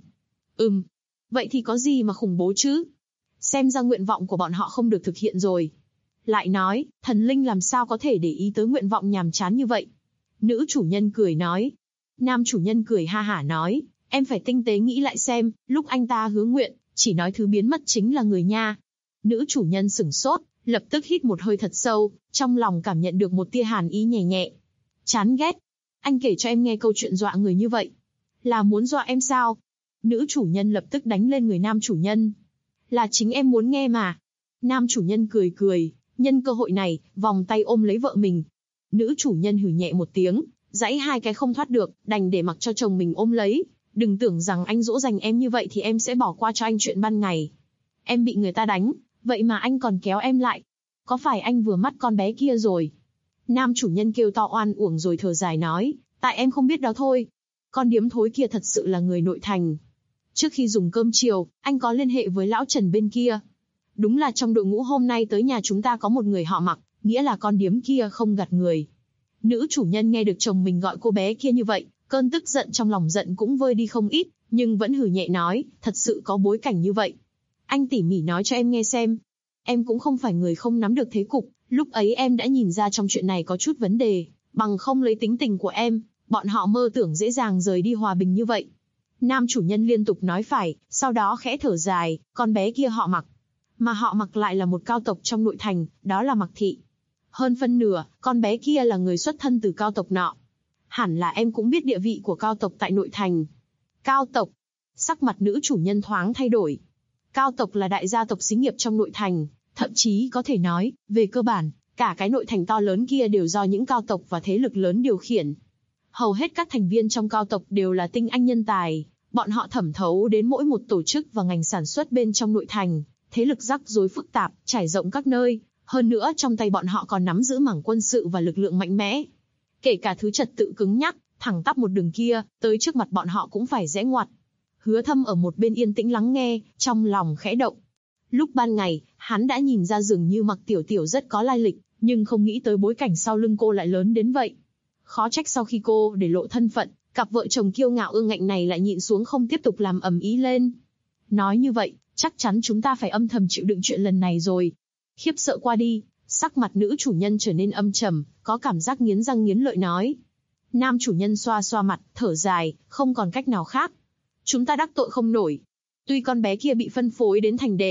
Vậy thì có gì mà khủng bố chứ? Xem ra nguyện vọng của bọn họ không được thực hiện rồi. Lại nói, thần linh làm sao có thể để ý tới nguyện vọng nhàm chán như vậy? Nữ chủ nhân cười nói. Nam chủ nhân cười ha hả nói, em phải tinh tế nghĩ lại xem, lúc anh ta hứa nguyện, chỉ nói thứ biến mất chính là người nha. Nữ chủ nhân sửng sốt, lập tức hít một hơi thật sâu, trong lòng cảm nhận được một tia hàn ý nhẹ nhẹ. Chán ghét. Anh kể cho em nghe câu chuyện dọa người như vậy. Là muốn dọa em sao? Nữ chủ nhân lập tức đánh lên người nam chủ nhân. Là chính em muốn nghe mà. Nam chủ nhân cười, nhân cơ hội này, vòng tay ôm lấy vợ mình. Nữ chủ nhân hừ nhẹ một tiếng, giãy hai cái không thoát được, đành để mặc cho chồng mình ôm lấy. Đừng tưởng rằng anh dỗ dành em như vậy thì em sẽ bỏ qua cho anh chuyện ban ngày. Em bị người ta đánh, vậy mà anh còn kéo em lại. Có phải anh vừa mắt con bé kia rồi? Nam chủ nhân kêu to oan uổng rồi thở dài nói, tại em không biết đó thôi. Con điếm thối kia thật sự là người nội thành. Trước khi dùng cơm chiều, anh có liên hệ với lão Trần bên kia. Đúng là trong đội ngũ hôm nay tới nhà chúng ta có một người họ Mặc, nghĩa là con điếm kia không gạt người. Nữ chủ nhân nghe được chồng mình gọi cô bé kia như vậy, cơn tức giận trong lòng giận cũng vơi đi không ít, nhưng vẫn hừ nhẹ nói, thật sự có bối cảnh như vậy. Anh tỉ mỉ nói cho em nghe xem. Em cũng không phải người không nắm được thế cục, lúc ấy em đã nhìn ra trong chuyện này có chút vấn đề, bằng không lấy tính tình của em, bọn họ mơ tưởng dễ dàng rời đi hòa bình như vậy. Nam chủ nhân liên tục nói phải, sau đó khẽ thở dài, con bé kia họ Mặc. Mà họ Mặc lại là một cao tộc trong nội thành, đó là Mặc thị. Hơn phân nửa, con bé kia là người xuất thân từ cao tộc nọ. Hẳn là em cũng biết địa vị của cao tộc tại nội thành. Cao tộc. Sắc mặt nữ chủ nhân thoáng thay đổi. Cao tộc là đại gia tộc xí nghiệp trong nội thành, thậm chí có thể nói, về cơ bản, cả cái nội thành to lớn kia đều do những cao tộc và thế lực lớn điều khiển. Hầu hết các thành viên trong cao tộc đều là tinh anh nhân tài, bọn họ thẩm thấu đến mỗi một tổ chức và ngành sản xuất bên trong nội thành, thế lực rắc rối phức tạp, trải rộng các nơi, hơn nữa trong tay bọn họ còn nắm giữ mảng quân sự và lực lượng mạnh mẽ. Kể cả thứ trật tự cứng nhắc, thẳng tắp một đường kia, tới trước mặt bọn họ cũng phải rẽ ngoặt. Hứa Thâm ở một bên yên tĩnh lắng nghe, trong lòng khẽ động. Lúc ban ngày, hắn đã nhìn ra dường như Mặc Tiểu Tiểu rất có lai lịch, nhưng không nghĩ tới bối cảnh sau lưng cô lại lớn đến vậy. Khó trách sau khi cô để lộ thân phận, cặp vợ chồng kiêu ngạo ương ngạnh này lại nhịn xuống không tiếp tục làm ầm ĩ lên. Nói như vậy, chắc chắn chúng ta phải âm thầm chịu đựng chuyện lần này rồi. Khiếp sợ qua đi, sắc mặt nữ chủ nhân trở nên âm trầm, có cảm giác nghiến răng nghiến lợi nói. Nam chủ nhân xoa xoa mặt, thở dài, không còn cách nào khác. Chúng ta đắc tội không nổi. Tuy con bé kia bị phân phối đến thành để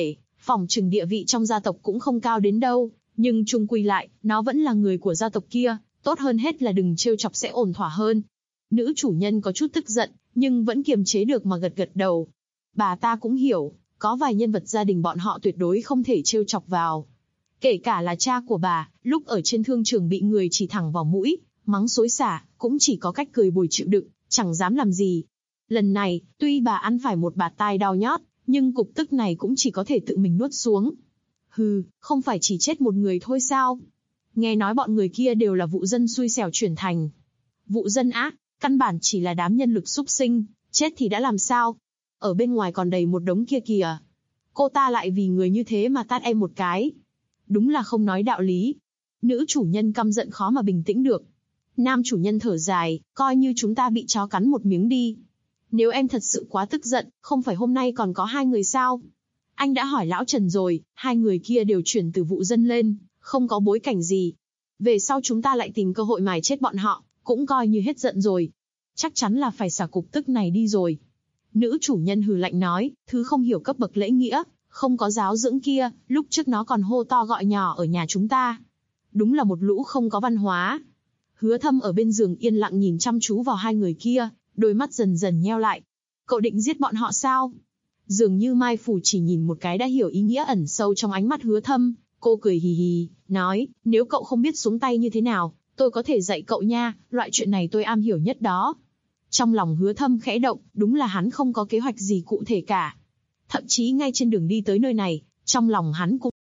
phỏng chừng địa vị trong gia tộc cũng không cao đến đâu, nhưng chung quy lại, nó vẫn là người của gia tộc kia, tốt hơn hết là đừng trêu chọc sẽ ổn thỏa hơn. Nữ chủ nhân có chút tức giận, nhưng vẫn kiềm chế được mà gật gật đầu. Bà ta cũng hiểu, có vài nhân vật gia đình bọn họ tuyệt đối không thể trêu chọc vào. Kể cả là cha của bà, lúc ở trên thương trường bị người chỉ thẳng vào mũi, mắng xối xả, cũng chỉ có cách cười bồi chịu đựng, chẳng dám làm gì. Lần này, tuy bà ăn phải một bạt tai đau nhót, nhưng cục tức này cũng chỉ có thể tự mình nuốt xuống. Hừ, không phải chỉ chết một người thôi sao? Nghe nói bọn người kia đều là vụ dân xui xẻo chuyển thành. Vụ dân á, căn bản chỉ là đám nhân lực súc sinh, chết thì đã làm sao? Ở bên ngoài còn đầy một đống kia kìa. Cô ta lại vì người như thế mà tát em một cái. Đúng là không nói đạo lý. Nữ chủ nhân căm giận khó mà bình tĩnh được. Nam chủ nhân thở dài, coi như chúng ta bị chó cắn một miếng đi. Nếu em thật sự quá tức giận, không phải hôm nay còn có 2 người sao? Anh đã hỏi lão Trần rồi, 2 người kia đều chuyển từ vụ dân lên, không có bối cảnh gì. Về sau chúng ta lại tìm cơ hội mài chết bọn họ, cũng coi như hết giận rồi. Chắc chắn là phải xả cục tức này đi rồi. Nữ chủ nhân hừ lạnh nói, thứ không hiểu cấp bậc lễ nghĩa, không có giáo dưỡng kia, lúc trước nó còn hô to gọi nhỏ ở nhà chúng ta. Đúng là một lũ không có văn hóa. Hứa Thâm ở bên giường yên lặng nhìn chăm chú vào 2 người kia, đôi mắt dần dần nheo lại. Cậu định giết bọn họ sao? Dường như Mai Phủ chỉ nhìn một cái đã hiểu ý nghĩa ẩn sâu trong ánh mắt Hứa Thâm, cô cười hì hì, nói, nếu cậu không biết xuống tay như thế nào, tôi có thể dạy cậu nha, loại chuyện này tôi am hiểu nhất đó. Trong lòng Hứa Thâm khẽ động, đúng là hắn không có kế hoạch gì cụ thể cả. Thậm chí ngay trên đường đi tới nơi này, trong lòng hắn cũng...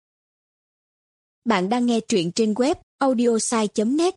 Bạn đang nghe truyện trên web audiosai.net.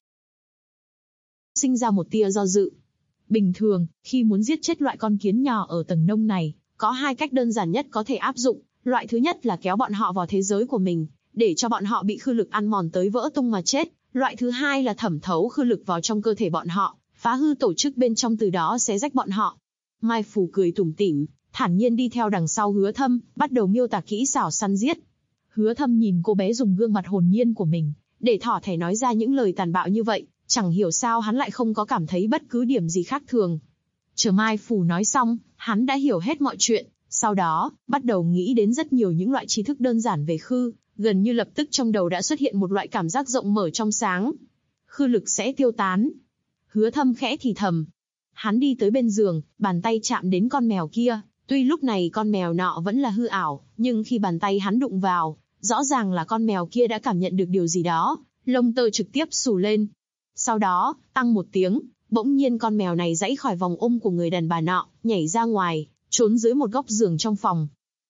Sinh ra một tia do dự. Bình thường, khi muốn giết chết loại con kiến nhỏ ở tầng nông này, có 2 cách đơn giản nhất có thể áp dụng. Loại thứ nhất là kéo bọn họ vào thế giới của mình, để cho bọn họ bị khư lực ăn mòn tới vỡ tung mà chết. Loại thứ hai là thẩm thấu khư lực vào trong cơ thể bọn họ, phá hư tổ chức bên trong, từ đó xé rách bọn họ. Mai Phủ cười tủm tỉm, thản nhiên đi theo đằng sau Hứa Thâm, bắt đầu miêu tả kỹ xảo săn giết. Hứa Thâm nhìn cô bé dùng gương mặt hồn nhiên của mình, để thỏ thẻ nói ra những lời tàn bạo như vậy, chẳng hiểu sao hắn lại không có cảm thấy bất cứ điểm gì khác thường. Chờ Mai Phủ nói xong, hắn đã hiểu hết mọi chuyện, sau đó, bắt đầu nghĩ đến rất nhiều những loại tri thức đơn giản về khư, gần như lập tức trong đầu đã xuất hiện một loại cảm giác rộng mở trong sáng. Khư lực sẽ tiêu tán. Hứa Thâm khẽ thì thầm. Hắn đi tới bên giường, bàn tay chạm đến con mèo kia, tuy lúc này con mèo nọ vẫn là hư ảo, nhưng khi bàn tay hắn đụng vào, rõ ràng là con mèo kia đã cảm nhận được điều gì đó, lông tơ trực tiếp xù lên. Sau đó, tăng một tiếng, bỗng nhiên con mèo này giãy khỏi vòng ôm của người đàn bà nọ, nhảy ra ngoài, trốn dưới một góc giường trong phòng.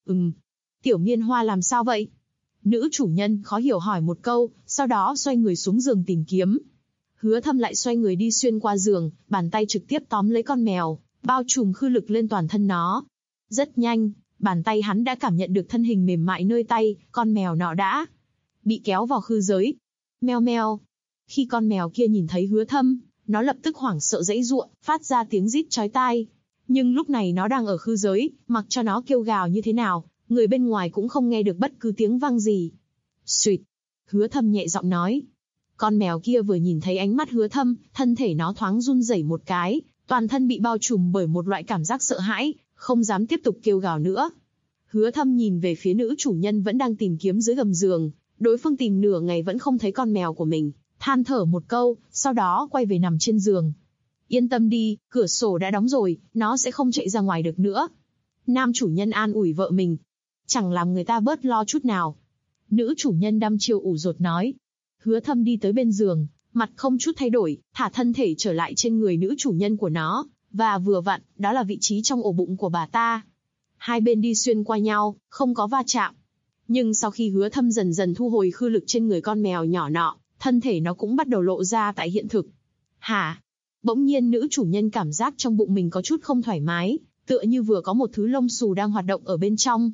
Tiểu Miên Hoa làm sao vậy? Nữ chủ nhân khó hiểu hỏi một câu, sau đó xoay người xuống giường tìm kiếm. Hứa Thâm lại xoay người đi xuyên qua giường, bàn tay trực tiếp tóm lấy con mèo, bao trùm khư lực lên toàn thân nó. Rất nhanh, bàn tay hắn đã cảm nhận được thân hình mềm mại nơi tay, con mèo nọ đã bị kéo vào khư giới. Meo meo. Khi con mèo kia nhìn thấy Hứa Thâm, nó lập tức hoảng sợ giãy giụa, phát ra tiếng rít chói tai. Nhưng lúc này nó đang ở khư giới, mặc cho nó kêu gào như thế nào, người bên ngoài cũng không nghe được bất cứ tiếng vang gì. Xuyệt. Hứa Thâm nhẹ giọng nói. Con mèo kia vừa nhìn thấy ánh mắt Hứa Thâm, thân thể nó thoáng run rẩy một cái, toàn thân bị bao trùm bởi một loại cảm giác sợ hãi, không dám tiếp tục kêu gào nữa. Hứa Thâm nhìn về phía nữ chủ nhân vẫn đang tìm kiếm dưới gầm giường, đối phương tìm nửa ngày vẫn không thấy con mèo của mình, than thở một câu, sau đó quay về nằm trên giường. Yên tâm đi, cửa sổ đã đóng rồi, nó sẽ không chạy ra ngoài được nữa. Nam chủ nhân an ủi vợ mình. Chẳng làm người ta bớt lo chút nào. Nữ chủ nhân đăm chiêu ủ rột nói. Hứa Thâm đi tới bên giường, mặt không chút thay đổi, thả thân thể trở lại trên người nữ chủ nhân của nó, và vừa vặn, đó là vị trí trong ổ bụng của bà ta. Hai bên đi xuyên qua nhau, không có va chạm. Nhưng sau khi Hứa Thâm dần dần thu hồi khư lực trên người con mèo nhỏ nọ, thân thể nó cũng bắt đầu lộ ra tại hiện thực. Hả? Bỗng nhiên nữ chủ nhân cảm giác trong bụng mình có chút không thoải mái, tựa như vừa có một thứ lông xù đang hoạt động ở bên trong.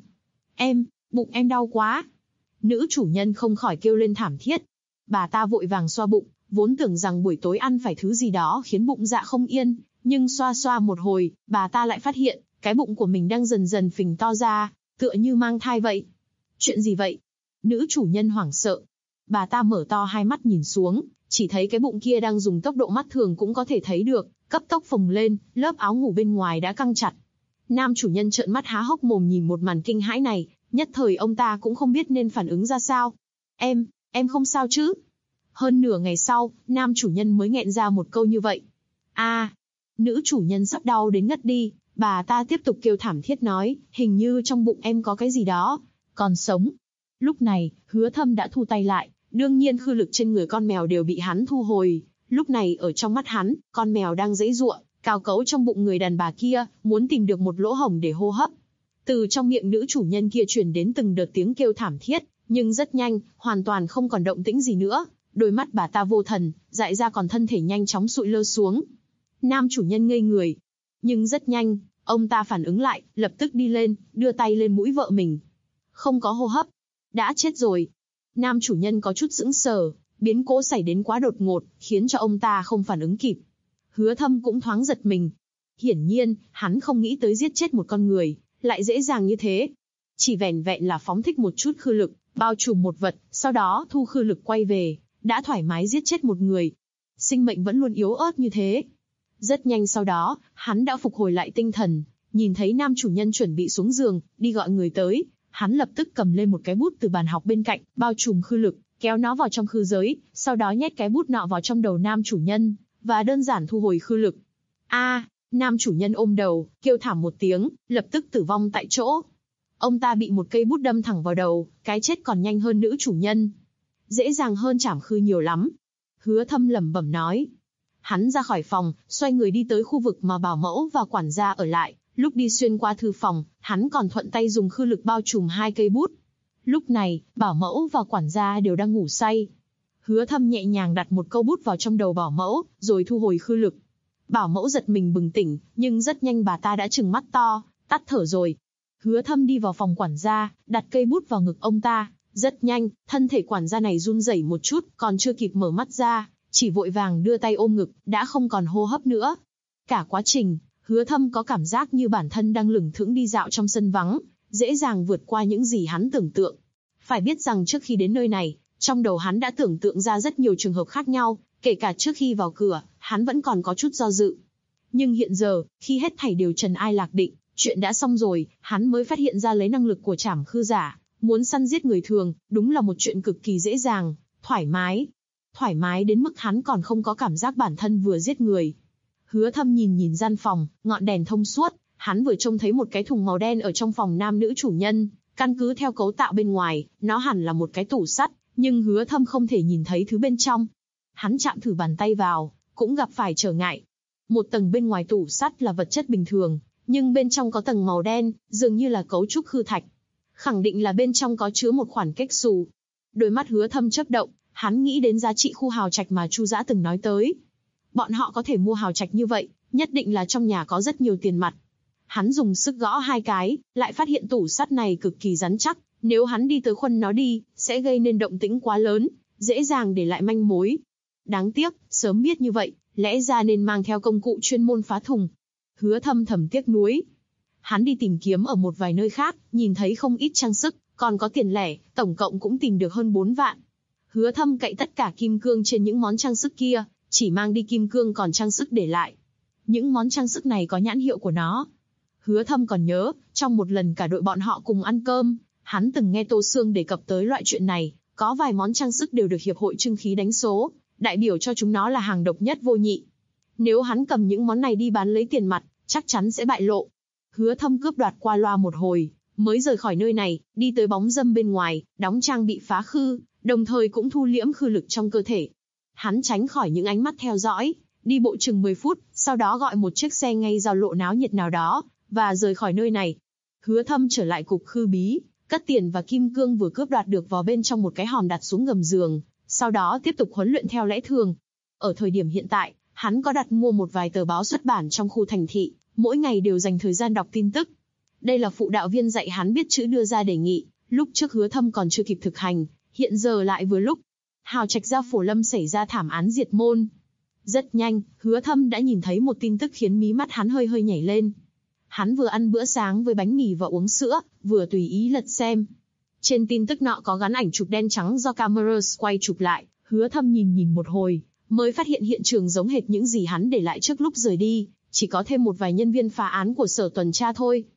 Bụng em đau quá. Nữ chủ nhân không khỏi kêu lên thảm thiết. Bà ta vội vàng xoa bụng, vốn tưởng rằng buổi tối ăn phải thứ gì đó khiến bụng dạ không yên, nhưng xoa xoa một hồi, bà ta lại phát hiện, cái bụng của mình đang dần dần phình to ra, tựa như mang thai vậy. Chuyện gì vậy? Nữ chủ nhân hoảng sợ. Bà ta mở to hai mắt nhìn xuống, chỉ thấy cái bụng kia đang dùng tốc độ mắt thường cũng có thể thấy được, cấp tốc phồng lên, lớp áo ngủ bên ngoài đã căng chặt. Nam chủ nhân trợn mắt há hốc mồm nhìn một màn kinh hãi này, Nhất thời ông ta cũng không biết nên phản ứng ra sao. Em không sao chứ? Hơn nửa ngày sau, nam chủ nhân mới nghẹn ra một câu như vậy. Nữ chủ nhân sắp đau đến ngất đi, bà ta tiếp tục kêu thảm thiết nói, hình như trong bụng em có cái gì đó, còn sống. Lúc này, Hứa Thâm đã thu tay lại, đương nhiên khư lực trên người con mèo đều bị hắn thu hồi. Lúc này ở trong mắt hắn, con mèo đang giãy giụa, cào cấu trong bụng người đàn bà kia, muốn tìm được một lỗ hổng để hô hấp. Từ trong miệng nữ chủ nhân kia truyền đến từng đợt tiếng kêu thảm thiết, nhưng rất nhanh, hoàn toàn không còn động tĩnh gì nữa. Đôi mắt bà ta vô thần, dại ra còn thân thể nhanh chóng sụi lơ xuống. Nam chủ nhân ngây người. Nhưng rất nhanh, ông ta phản ứng lại, lập tức đi lên, đưa tay lên mũi vợ mình. Không có hô hấp. Đã chết rồi. Nam chủ nhân có chút sững sờ, biến cố xảy đến quá đột ngột, khiến cho ông ta không phản ứng kịp. Hứa Thâm cũng thoáng giật mình. Hiển nhiên, hắn không nghĩ tới giết chết một con người, lại dễ dàng như thế. Chỉ vẻn vẹn là phóng thích một chút khư lực, bao trùm một vật, sau đó thu khư lực quay về, đã thoải mái giết chết một người. Sinh mệnh vẫn luôn yếu ớt như thế. Rất nhanh sau đó, hắn đã phục hồi lại tinh thần, nhìn thấy nam chủ nhân chuẩn bị xuống giường, đi gọi người tới. Hắn lập tức cầm lên một cái bút từ bàn học bên cạnh, bao trùm khư lực, kéo nó vào trong khư giới, sau đó nhét cái bút nọ vào trong đầu nam chủ nhân, và đơn giản thu hồi khư lực. Nam chủ nhân ôm đầu, kêu thảm một tiếng, lập tức tử vong tại chỗ. Ông ta bị một cây bút đâm thẳng vào đầu, cái chết còn nhanh hơn nữ chủ nhân. Dễ dàng hơn trảm khư nhiều lắm. Hứa Thâm lẩm bẩm nói. Hắn ra khỏi phòng, xoay người đi tới khu vực mà bảo mẫu và quản gia ở lại. Lúc đi xuyên qua thư phòng, hắn còn thuận tay dùng khư lực bao trùm 2 cây bút. Lúc này, bảo mẫu và quản gia đều đang ngủ say. Hứa Thâm nhẹ nhàng đặt một câu bút vào trong đầu bảo mẫu, rồi thu hồi khư lực. Bảo mẫu giật mình bừng tỉnh, nhưng rất nhanh bà ta đã trừng mắt to, tắt thở rồi. Hứa Thâm đi vào phòng quản gia, đặt cây bút vào ngực ông ta. Rất nhanh, thân thể quản gia này run rẩy một chút, còn chưa kịp mở mắt ra, chỉ vội vàng đưa tay ôm ngực, đã không còn hô hấp nữa. Cả quá trình, Hứa Thâm có cảm giác như bản thân đang lững thững đi dạo trong sân vắng, dễ dàng vượt qua những gì hắn tưởng tượng. Phải biết rằng trước khi đến nơi này, trong đầu hắn đã tưởng tượng ra rất nhiều trường hợp khác nhau, kể cả trước khi vào cửa, hắn vẫn còn có chút do dự. Nhưng hiện giờ, khi hết thảy đều trần ai lạc định, chuyện đã xong rồi, hắn mới phát hiện ra lấy năng lực của trảm khư giả, muốn săn giết người thường, đúng là một chuyện cực kỳ dễ dàng, thoải mái. Thoải mái đến mức hắn còn không có cảm giác bản thân vừa giết người. Hứa Thâm nhìn gian phòng, ngọn đèn thông suốt, hắn vừa trông thấy một cái thùng màu đen ở trong phòng nam nữ chủ nhân, căn cứ theo cấu tạo bên ngoài, nó hẳn là một cái tủ sắt, nhưng Hứa Thâm không thể nhìn thấy thứ bên trong. Hắn chạm thử bàn tay vào, cũng gặp phải trở ngại. Một tầng bên ngoài tủ sắt là vật chất bình thường, nhưng bên trong có tầng màu đen, dường như là cấu trúc khư thạch. Khẳng định là bên trong có chứa một khoản cách xù. Đôi mắt Hứa Thâm chớp động, hắn nghĩ đến giá trị khu hào trạch mà Chu Dã từng nói tới. Bọn họ có thể mua hào trạch như vậy, nhất định là trong nhà có rất nhiều tiền mặt. Hắn dùng sức gõ 2 cái, lại phát hiện tủ sắt này cực kỳ rắn chắc, nếu hắn đi tới khuân nó đi, sẽ gây nên động tĩnh quá lớn, dễ dàng để lại manh mối. Đáng tiếc, sớm biết như vậy, lẽ ra nên mang theo công cụ chuyên môn phá thùng. Hứa Thâm thầm tiếc nuối. Hắn đi tìm kiếm ở một vài nơi khác, nhìn thấy không ít trang sức, còn có tiền lẻ, tổng cộng cũng tìm được hơn 4 vạn. Hứa Thâm cậy tất cả kim cương trên những món trang sức kia, chỉ mang đi kim cương còn trang sức để lại. Những món trang sức này có nhãn hiệu của nó. Hứa Thâm còn nhớ, trong một lần cả đội bọn họ cùng ăn cơm, hắn từng nghe Tô Sương đề cập tới loại chuyện này, có vài món trang sức đều được hiệp hội trưng khí đánh số, đại biểu cho chúng nó là hàng độc nhất vô nhị. Nếu hắn cầm những món này đi bán lấy tiền mặt, chắc chắn sẽ bại lộ. Hứa Thâm cướp đoạt qua loa một hồi, mới rời khỏi nơi này, đi tới bóng râm bên ngoài, đóng trang bị phá khư, đồng thời cũng thu liễm khư lực trong cơ thể. Hắn tránh khỏi những ánh mắt theo dõi, đi bộ chừng 10 phút, sau đó gọi một chiếc xe ngay giao lộ náo nhiệt nào đó, và rời khỏi nơi này. Hứa Thâm trở lại cục khư bí, cất tiền và kim cương vừa cướp đoạt được vào bên trong một cái hòm đặt xuống gầm giường, sau đó tiếp tục huấn luyện theo lẽ thường. Ở thời điểm hiện tại, hắn có đặt mua một vài tờ báo xuất bản trong khu thành thị, mỗi ngày đều dành thời gian đọc tin tức. Đây là phụ đạo viên dạy hắn biết chữ đưa ra đề nghị, lúc trước Hứa Thâm còn chưa kịp thực hành, hiện giờ lại vừa lúc. Hào trạch gia Phổ Lâm xảy ra thảm án diệt môn. Rất nhanh, Hứa Thâm đã nhìn thấy một tin tức khiến mí mắt hắn hơi hơi nhảy lên. Hắn vừa ăn bữa sáng với bánh mì và uống sữa, vừa tùy ý lật xem. Trên tin tức nọ có gắn ảnh chụp đen trắng do camera quay chụp lại, Hứa Thâm nhìn một hồi, mới phát hiện hiện trường giống hệt những gì hắn để lại trước lúc rời đi, chỉ có thêm một vài nhân viên phá án của sở tuần tra thôi.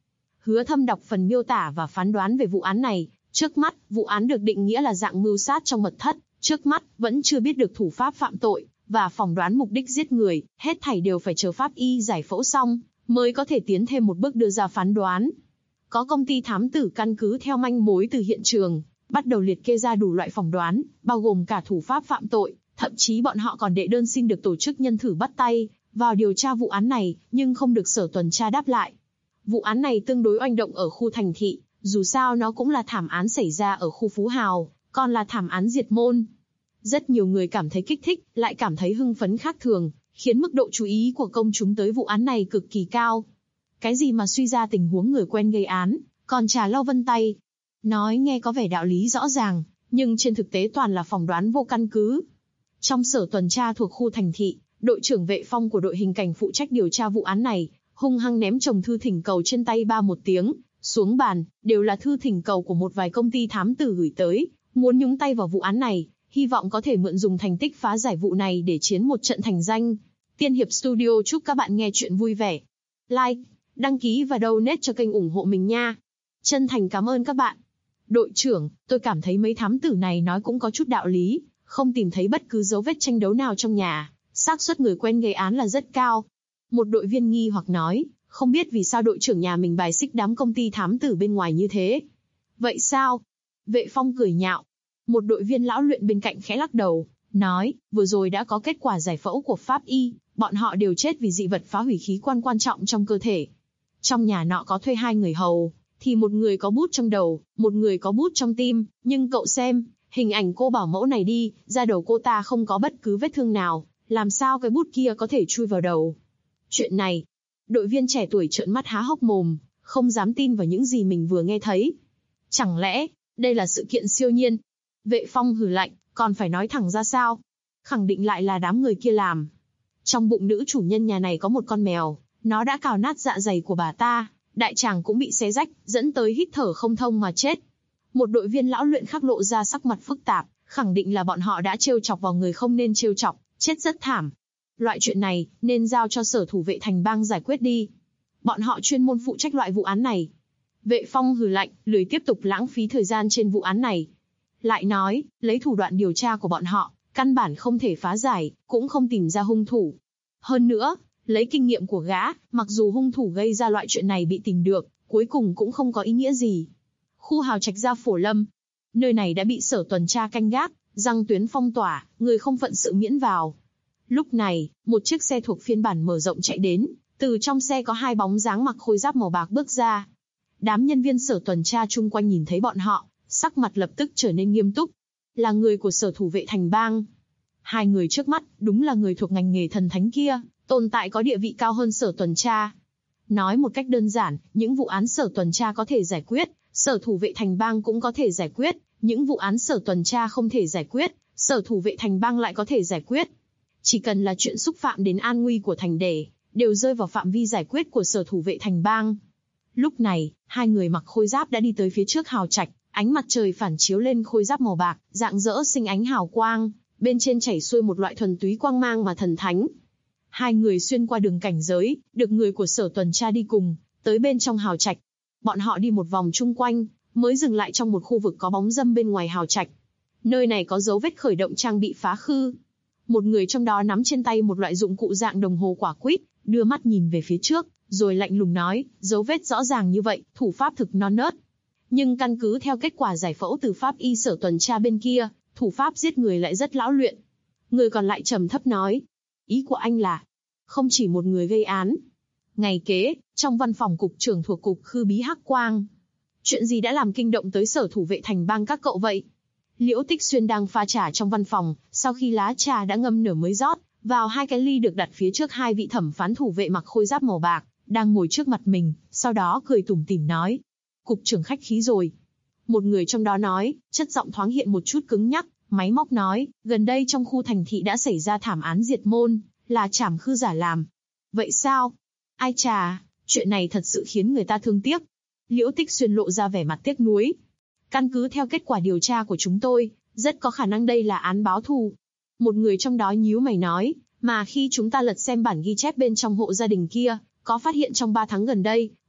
Hứa Thâm đọc phần miêu tả và phán đoán về vụ án này. Trước mắt, vụ án được định nghĩa là dạng mưu sát trong mật thất. Trước mắt, vẫn chưa biết được thủ pháp phạm tội, và phỏng đoán mục đích giết người. Hết thảy đều phải chờ pháp y giải phẫu xong, mới có thể tiến thêm một bước đưa ra phán đoán. Có công ty thám tử căn cứ theo manh mối từ hiện trường, bắt đầu liệt kê ra đủ loại phỏng đoán, bao gồm cả thủ pháp phạm tội. Thậm chí bọn họ còn đệ đơn xin được tổ chức nhân thử bắt tay vào điều tra vụ án này, nhưng không được Sở Tuần tra đáp lại. Vụ án này tương đối oanh động ở khu thành thị, dù sao nó cũng là thảm án xảy ra ở khu Phú Hào, còn là thảm án diệt môn. Rất nhiều người cảm thấy kích thích, lại cảm thấy hưng phấn khác thường, khiến mức độ chú ý của công chúng tới vụ án này cực kỳ cao. Cái gì mà suy ra tình huống người quen gây án, còn trả lau vân tay. Nói nghe có vẻ đạo lý rõ ràng, nhưng trên thực tế toàn là phỏng đoán vô căn cứ. Trong Sở Tuần tra thuộc khu thành thị, đội trưởng Vệ Phong của đội hình cảnh phụ trách điều tra vụ án này, hung hăng ném chồng thư thỉnh cầu trên tay ba một tiếng, xuống bàn, đều là thư thỉnh cầu của một vài công ty thám tử gửi tới, muốn nhúng tay vào vụ án này, hy vọng có thể mượn dùng thành tích phá giải vụ này để chiến một trận thành danh. Tiên Hiệp Studio chúc các bạn nghe chuyện vui vẻ. Like, đăng ký và donate cho kênh ủng hộ mình nha. Chân thành cảm ơn các bạn. Đội trưởng, tôi cảm thấy mấy thám tử này nói cũng có chút đạo lý, không tìm thấy bất cứ dấu vết tranh đấu nào trong nhà, xác suất người quen gây án là rất cao. Một đội viên nghi hoặc nói, không biết vì sao đội trưởng nhà mình bài xích đám công ty thám tử bên ngoài như thế. Vậy sao? Vệ Phong cười nhạo. Một đội viên lão luyện bên cạnh khẽ lắc đầu, nói, vừa rồi đã có kết quả giải phẫu của pháp y, bọn họ đều chết vì dị vật phá hủy khí quan trọng trong cơ thể. Trong nhà nọ có thuê 2 người hầu, thì một người có bút trong đầu, một người có bút trong tim, nhưng cậu xem, hình ảnh cô bảo mẫu này đi, ra đầu cô ta không có bất cứ vết thương nào, làm sao cái bút kia có thể chui vào đầu. Chuyện này, đội viên trẻ tuổi trợn mắt há hốc mồm, không dám tin vào những gì mình vừa nghe thấy. Chẳng lẽ, đây là sự kiện siêu nhiên? Vệ Phong hừ lạnh, còn phải nói thẳng ra sao? Khẳng định lại là đám người kia làm. Trong bụng nữ chủ nhân nhà này có một con mèo, nó đã cào nát dạ dày của bà ta, đại tràng cũng bị xé rách, dẫn tới hít thở không thông mà chết. Một đội viên lão luyện khác lộ ra sắc mặt phức tạp, khẳng định là bọn họ đã trêu chọc vào người không nên trêu chọc, chết rất thảm. Loại chuyện này, nên giao cho Sở Thủ vệ thành bang giải quyết đi. Bọn họ chuyên môn phụ trách loại vụ án này. Vệ Phong hừ lạnh, lười tiếp tục lãng phí thời gian trên vụ án này. Lại nói, lấy thủ đoạn điều tra của bọn họ, căn bản không thể phá giải, cũng không tìm ra hung thủ. Hơn nữa, lấy kinh nghiệm của gã, mặc dù hung thủ gây ra loại chuyện này bị tìm được, cuối cùng cũng không có ý nghĩa gì. Khu hào trạch gia Phổ Lâm. Nơi này đã bị Sở Tuần tra canh gác, răng tuyến phong tỏa, người không phận sự miễn vào. Lúc này, một chiếc xe thuộc phiên bản mở rộng chạy đến, từ trong xe có 2 bóng dáng mặc khôi giáp màu bạc bước ra. Đám nhân viên Sở Tuần tra chung quanh nhìn thấy bọn họ, sắc mặt lập tức trở nên nghiêm túc. Là người của Sở Thủ vệ thành bang. 2 người trước mắt, đúng là người thuộc ngành nghề thần thánh kia, tồn tại có địa vị cao hơn Sở Tuần tra. Nói một cách đơn giản, những vụ án Sở Tuần tra có thể giải quyết, Sở Thủ vệ thành bang cũng có thể giải quyết, những vụ án Sở Tuần tra không thể giải quyết, Sở Thủ vệ thành bang lại có thể giải quyết. Chỉ cần là chuyện xúc phạm đến an nguy của thành đề, đều rơi vào phạm vi giải quyết của Sở Thủ vệ thành bang. Lúc này, 2 người mặc khôi giáp đã đi tới phía trước hào trạch, ánh mặt trời phản chiếu lên khôi giáp màu bạc, rạng rỡ sinh ánh hào quang, bên trên chảy xuôi một loại thuần túy quang mang mà thần thánh. 2 người xuyên qua đường cảnh giới, được người của Sở Tuần tra đi cùng, tới bên trong hào trạch. Bọn họ đi một vòng chung quanh, mới dừng lại trong một khu vực có bóng râm bên ngoài hào trạch. Nơi này có dấu vết khởi động trang bị phá khư. Một người trong đó nắm trên tay một loại dụng cụ dạng đồng hồ quả quýt, đưa mắt nhìn về phía trước, rồi lạnh lùng nói, dấu vết rõ ràng như vậy, thủ pháp thực non nớt. Nhưng căn cứ theo kết quả giải phẫu từ pháp y Sở Tuần tra bên kia, thủ pháp giết người lại rất lão luyện. Người còn lại trầm thấp nói, ý của anh là, không chỉ một người gây án. Ngày kế, trong văn phòng cục trưởng thuộc cục Khư Bí Hắc Quang. Chuyện gì đã làm kinh động tới Sở Thủ vệ thành bang các cậu vậy? Liễu Tích Xuyên đang pha trà trong văn phòng, sau khi lá trà đã ngâm nửa mới rót vào 2 cái ly được đặt phía trước 2 vị thẩm phán thủ vệ mặc khôi giáp màu bạc, đang ngồi trước mặt mình, sau đó cười tủm tỉm nói. Cục trưởng khách khí rồi. Một người trong đó nói, chất giọng thoáng hiện một chút cứng nhắc, máy móc nói, gần đây trong khu thành thị đã xảy ra thảm án diệt môn, là Trảm Khư giả làm. Vậy sao? Ai chà, chuyện này thật sự khiến người ta thương tiếc. Liễu Tích Xuyên lộ ra vẻ mặt tiếc nuối. Căn cứ theo kết quả điều tra của chúng tôi, rất có khả năng đây là án báo thù. Một người trong đó nhíu mày nói, mà khi chúng ta lật xem bản ghi chép bên trong hộ gia đình kia, có phát hiện trong 3 tháng gần đây,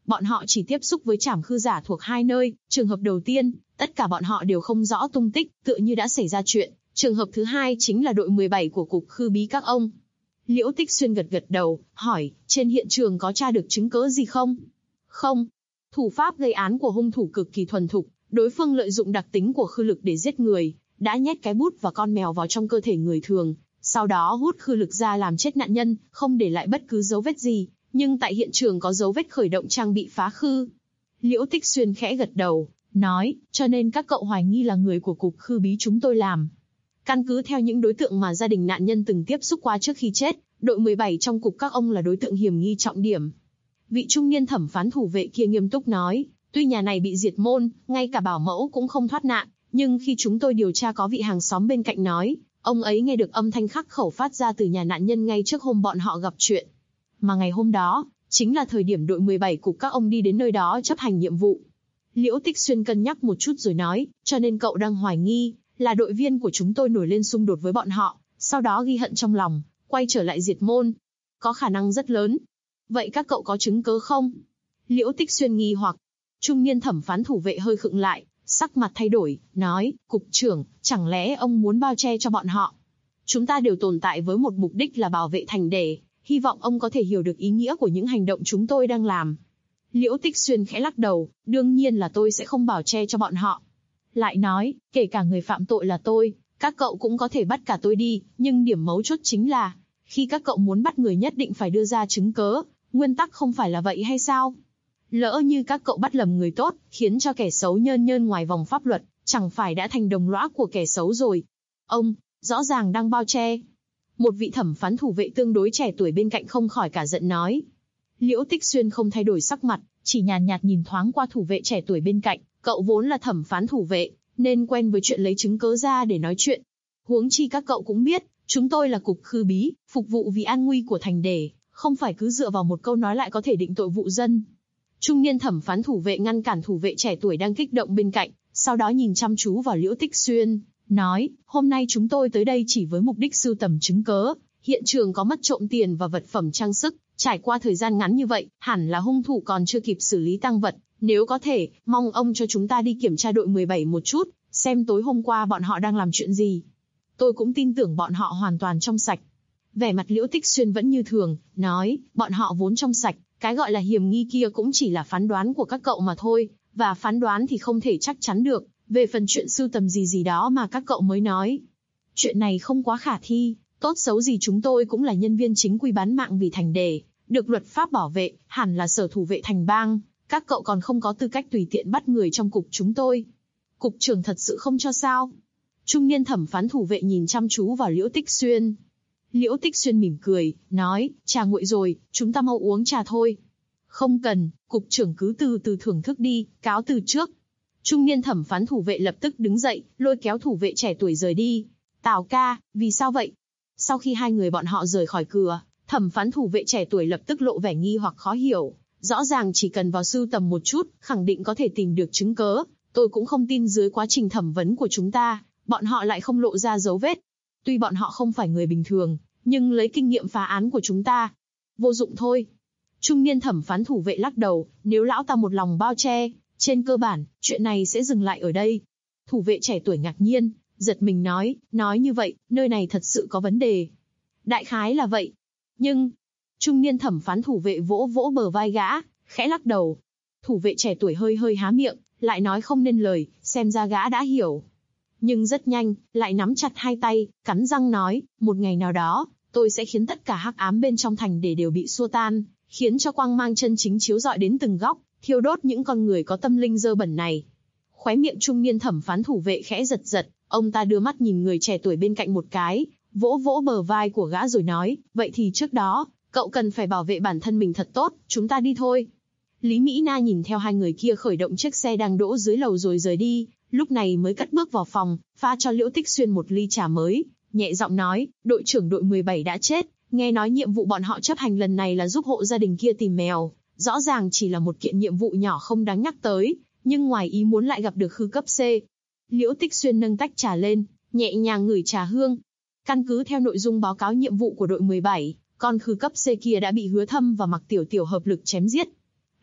Bọn họ chỉ tiếp xúc với trảm khư giả thuộc 2 nơi, trường hợp đầu tiên, tất cả bọn họ đều không rõ tung tích, tựa như đã xảy ra chuyện. Trường hợp thứ hai chính là đội 17 của cục khư bí các ông. Liễu Tích Xuyên gật gật đầu, hỏi, trên hiện trường có tra được chứng cớ gì không? Không. Thủ pháp gây án của hung thủ cực kỳ thuần thục, đối phương lợi dụng đặc tính của khư lực để giết người, đã nhét cái bút và con mèo vào trong cơ thể người thường, sau đó hút khư lực ra làm chết nạn nhân, không để lại bất cứ dấu vết gì, nhưng tại hiện trường có dấu vết khởi động trang bị phá khư. Liễu Tích Xuyên khẽ gật đầu, nói, cho nên các cậu hoài nghi là người của cục khư bí chúng tôi làm. Căn cứ theo những đối tượng mà gia đình nạn nhân từng tiếp xúc qua trước khi chết, đội 17 trong cục các ông là đối tượng hiểm nghi trọng điểm. Vị trung niên thẩm phán thủ vệ kia nghiêm túc nói, tuy nhà này bị diệt môn, ngay cả bảo mẫu cũng không thoát nạn, nhưng khi chúng tôi điều tra có vị hàng xóm bên cạnh nói, ông ấy nghe được âm thanh khắc khẩu phát ra từ nhà nạn nhân ngay trước hôm bọn họ gặp chuyện. Mà ngày hôm đó, chính là thời điểm đội 17 cục các ông đi đến nơi đó chấp hành nhiệm vụ. Liễu Tích Xuyên cân nhắc một chút rồi nói, cho nên cậu đang hoài nghi, là đội viên của chúng tôi nổi lên xung đột với bọn họ, sau đó ghi hận trong lòng, quay trở lại diệt môn. Có khả năng rất lớn. Vậy các cậu có chứng cớ không? Liễu Tích Xuyên nghi hoặc. Trung niên thẩm phán thủ vệ hơi khựng lại, sắc mặt thay đổi, nói, cục trưởng, chẳng lẽ ông muốn bao che cho bọn họ? Chúng ta đều tồn tại với một mục đích là bảo vệ thành đề, hy vọng ông có thể hiểu được ý nghĩa của những hành động chúng tôi đang làm. Liễu Tích Xuyên khẽ lắc đầu, đương nhiên là tôi sẽ không bảo che cho bọn họ. Lại nói, kể cả người phạm tội là tôi, các cậu cũng có thể bắt cả tôi đi, nhưng điểm mấu chốt chính là, khi các cậu muốn bắt người nhất định phải đưa ra chứng cớ, nguyên tắc không phải là vậy hay sao? Lỡ như các cậu bắt lầm người tốt, khiến cho kẻ xấu nhơn nhơn ngoài vòng pháp luật, chẳng phải đã thành đồng lõa của kẻ xấu rồi. Ông, rõ ràng đang bao che. Một vị thẩm phán thủ vệ tương đối trẻ tuổi bên cạnh không khỏi cả giận nói. Liễu Tích Xuyên không thay đổi sắc mặt, chỉ nhàn nhạt nhìn thoáng qua thủ vệ trẻ tuổi bên cạnh, cậu vốn là thẩm phán thủ vệ, nên quen với chuyện lấy chứng cớ ra để nói chuyện. Huống chi các cậu cũng biết, chúng tôi là cục khư bí, phục vụ vì an nguy của thành đề, không phải cứ dựa vào một câu nói lại có thể định tội vụ dân. Trung niên thẩm phán thủ vệ ngăn cản thủ vệ trẻ tuổi đang kích động bên cạnh, sau đó nhìn chăm chú vào Liễu Tích Xuyên, nói, hôm nay chúng tôi tới đây chỉ với mục đích sưu tầm chứng cớ, hiện trường có mất trộm tiền và vật phẩm trang sức, trải qua thời gian ngắn như vậy, hẳn là hung thủ còn chưa kịp xử lý tang vật, nếu có thể, mong ông cho chúng ta đi kiểm tra đội 17 một chút, xem tối hôm qua bọn họ đang làm chuyện gì. Tôi cũng tin tưởng bọn họ hoàn toàn trong sạch. Vẻ mặt Liễu Tích Xuyên vẫn như thường, nói, bọn họ vốn trong sạch, cái gọi là hiểm nghi kia cũng chỉ là phán đoán của các cậu mà thôi, và phán đoán thì không thể chắc chắn được, về phần chuyện sưu tầm gì đó mà các cậu mới nói. Chuyện này không quá khả thi, tốt xấu gì chúng tôi cũng là nhân viên chính quy bán mạng vì thành đề, được luật pháp bảo vệ, hẳn là sở thủ vệ thành bang, các cậu còn không có tư cách tùy tiện bắt người trong cục chúng tôi. Cục trưởng thật sự không cho sao? Trung niên thẩm phán thủ vệ nhìn chăm chú vào Liễu Tích Xuyên. Liễu Tích Xuyên mỉm cười, nói, trà nguội rồi, chúng ta mau uống trà thôi. Không cần, cục trưởng cứ từ từ thưởng thức đi, cáo từ trước. Trung niên thẩm phán thủ vệ lập tức đứng dậy, lôi kéo thủ vệ trẻ tuổi rời đi. Tào ca, vì sao vậy? Sau khi hai người bọn họ rời khỏi cửa, thẩm phán thủ vệ trẻ tuổi lập tức lộ vẻ nghi hoặc khó hiểu. Rõ ràng chỉ cần vào sưu tầm một chút, khẳng định có thể tìm được chứng cớ. Tôi cũng không tin dưới quá trình thẩm vấn của chúng ta, bọn họ lại không lộ ra dấu vết. Tuy bọn họ không phải người bình thường, nhưng lấy kinh nghiệm phá án của chúng ta, vô dụng thôi. Trung niên thẩm phán thủ vệ lắc đầu, nếu lão ta một lòng bao che, trên cơ bản, chuyện này sẽ dừng lại ở đây. Thủ vệ trẻ tuổi ngạc nhiên, giật mình nói như vậy, nơi này thật sự có vấn đề. Đại khái là vậy. Nhưng, trung niên thẩm phán thủ vệ vỗ vỗ bờ vai gã, khẽ lắc đầu. Thủ vệ trẻ tuổi hơi há miệng, lại nói không nên lời, xem ra gã đã hiểu. Nhưng rất nhanh, lại nắm chặt hai tay, cắn răng nói, một ngày nào đó, tôi sẽ khiến tất cả hắc ám bên trong thành để đều bị xua tan, khiến cho quang mang chân chính chiếu rọi đến từng góc, thiêu đốt những con người có tâm linh dơ bẩn này. Khóe miệng trung niên thẩm phán thủ vệ khẽ giật, ông ta đưa mắt nhìn người trẻ tuổi bên cạnh một cái, vỗ vỗ bờ vai của gã rồi nói, vậy thì trước đó, cậu cần phải bảo vệ bản thân mình thật tốt, chúng ta đi thôi. Lý Mỹ Na nhìn theo hai người kia khởi động chiếc xe đang đỗ dưới lầu rồi rời đi, lúc này mới cất bước vào phòng, pha cho Liễu Tích Xuyên một ly trà mới, nhẹ giọng nói, đội trưởng đội 17 đã chết, nghe nói nhiệm vụ bọn họ chấp hành lần này là giúp hộ gia đình kia tìm mèo, rõ ràng chỉ là một kiện nhiệm vụ nhỏ không đáng nhắc tới, nhưng ngoài ý muốn lại gặp được khư cấp C. Liễu Tích Xuyên nâng tách trà lên, nhẹ nhàng ngửi trà hương. Căn cứ theo nội dung báo cáo nhiệm vụ của đội 17, con khư cấp C kia đã bị Hứa Thâm và Mặc Tiểu Tiểu hợp lực chém giết.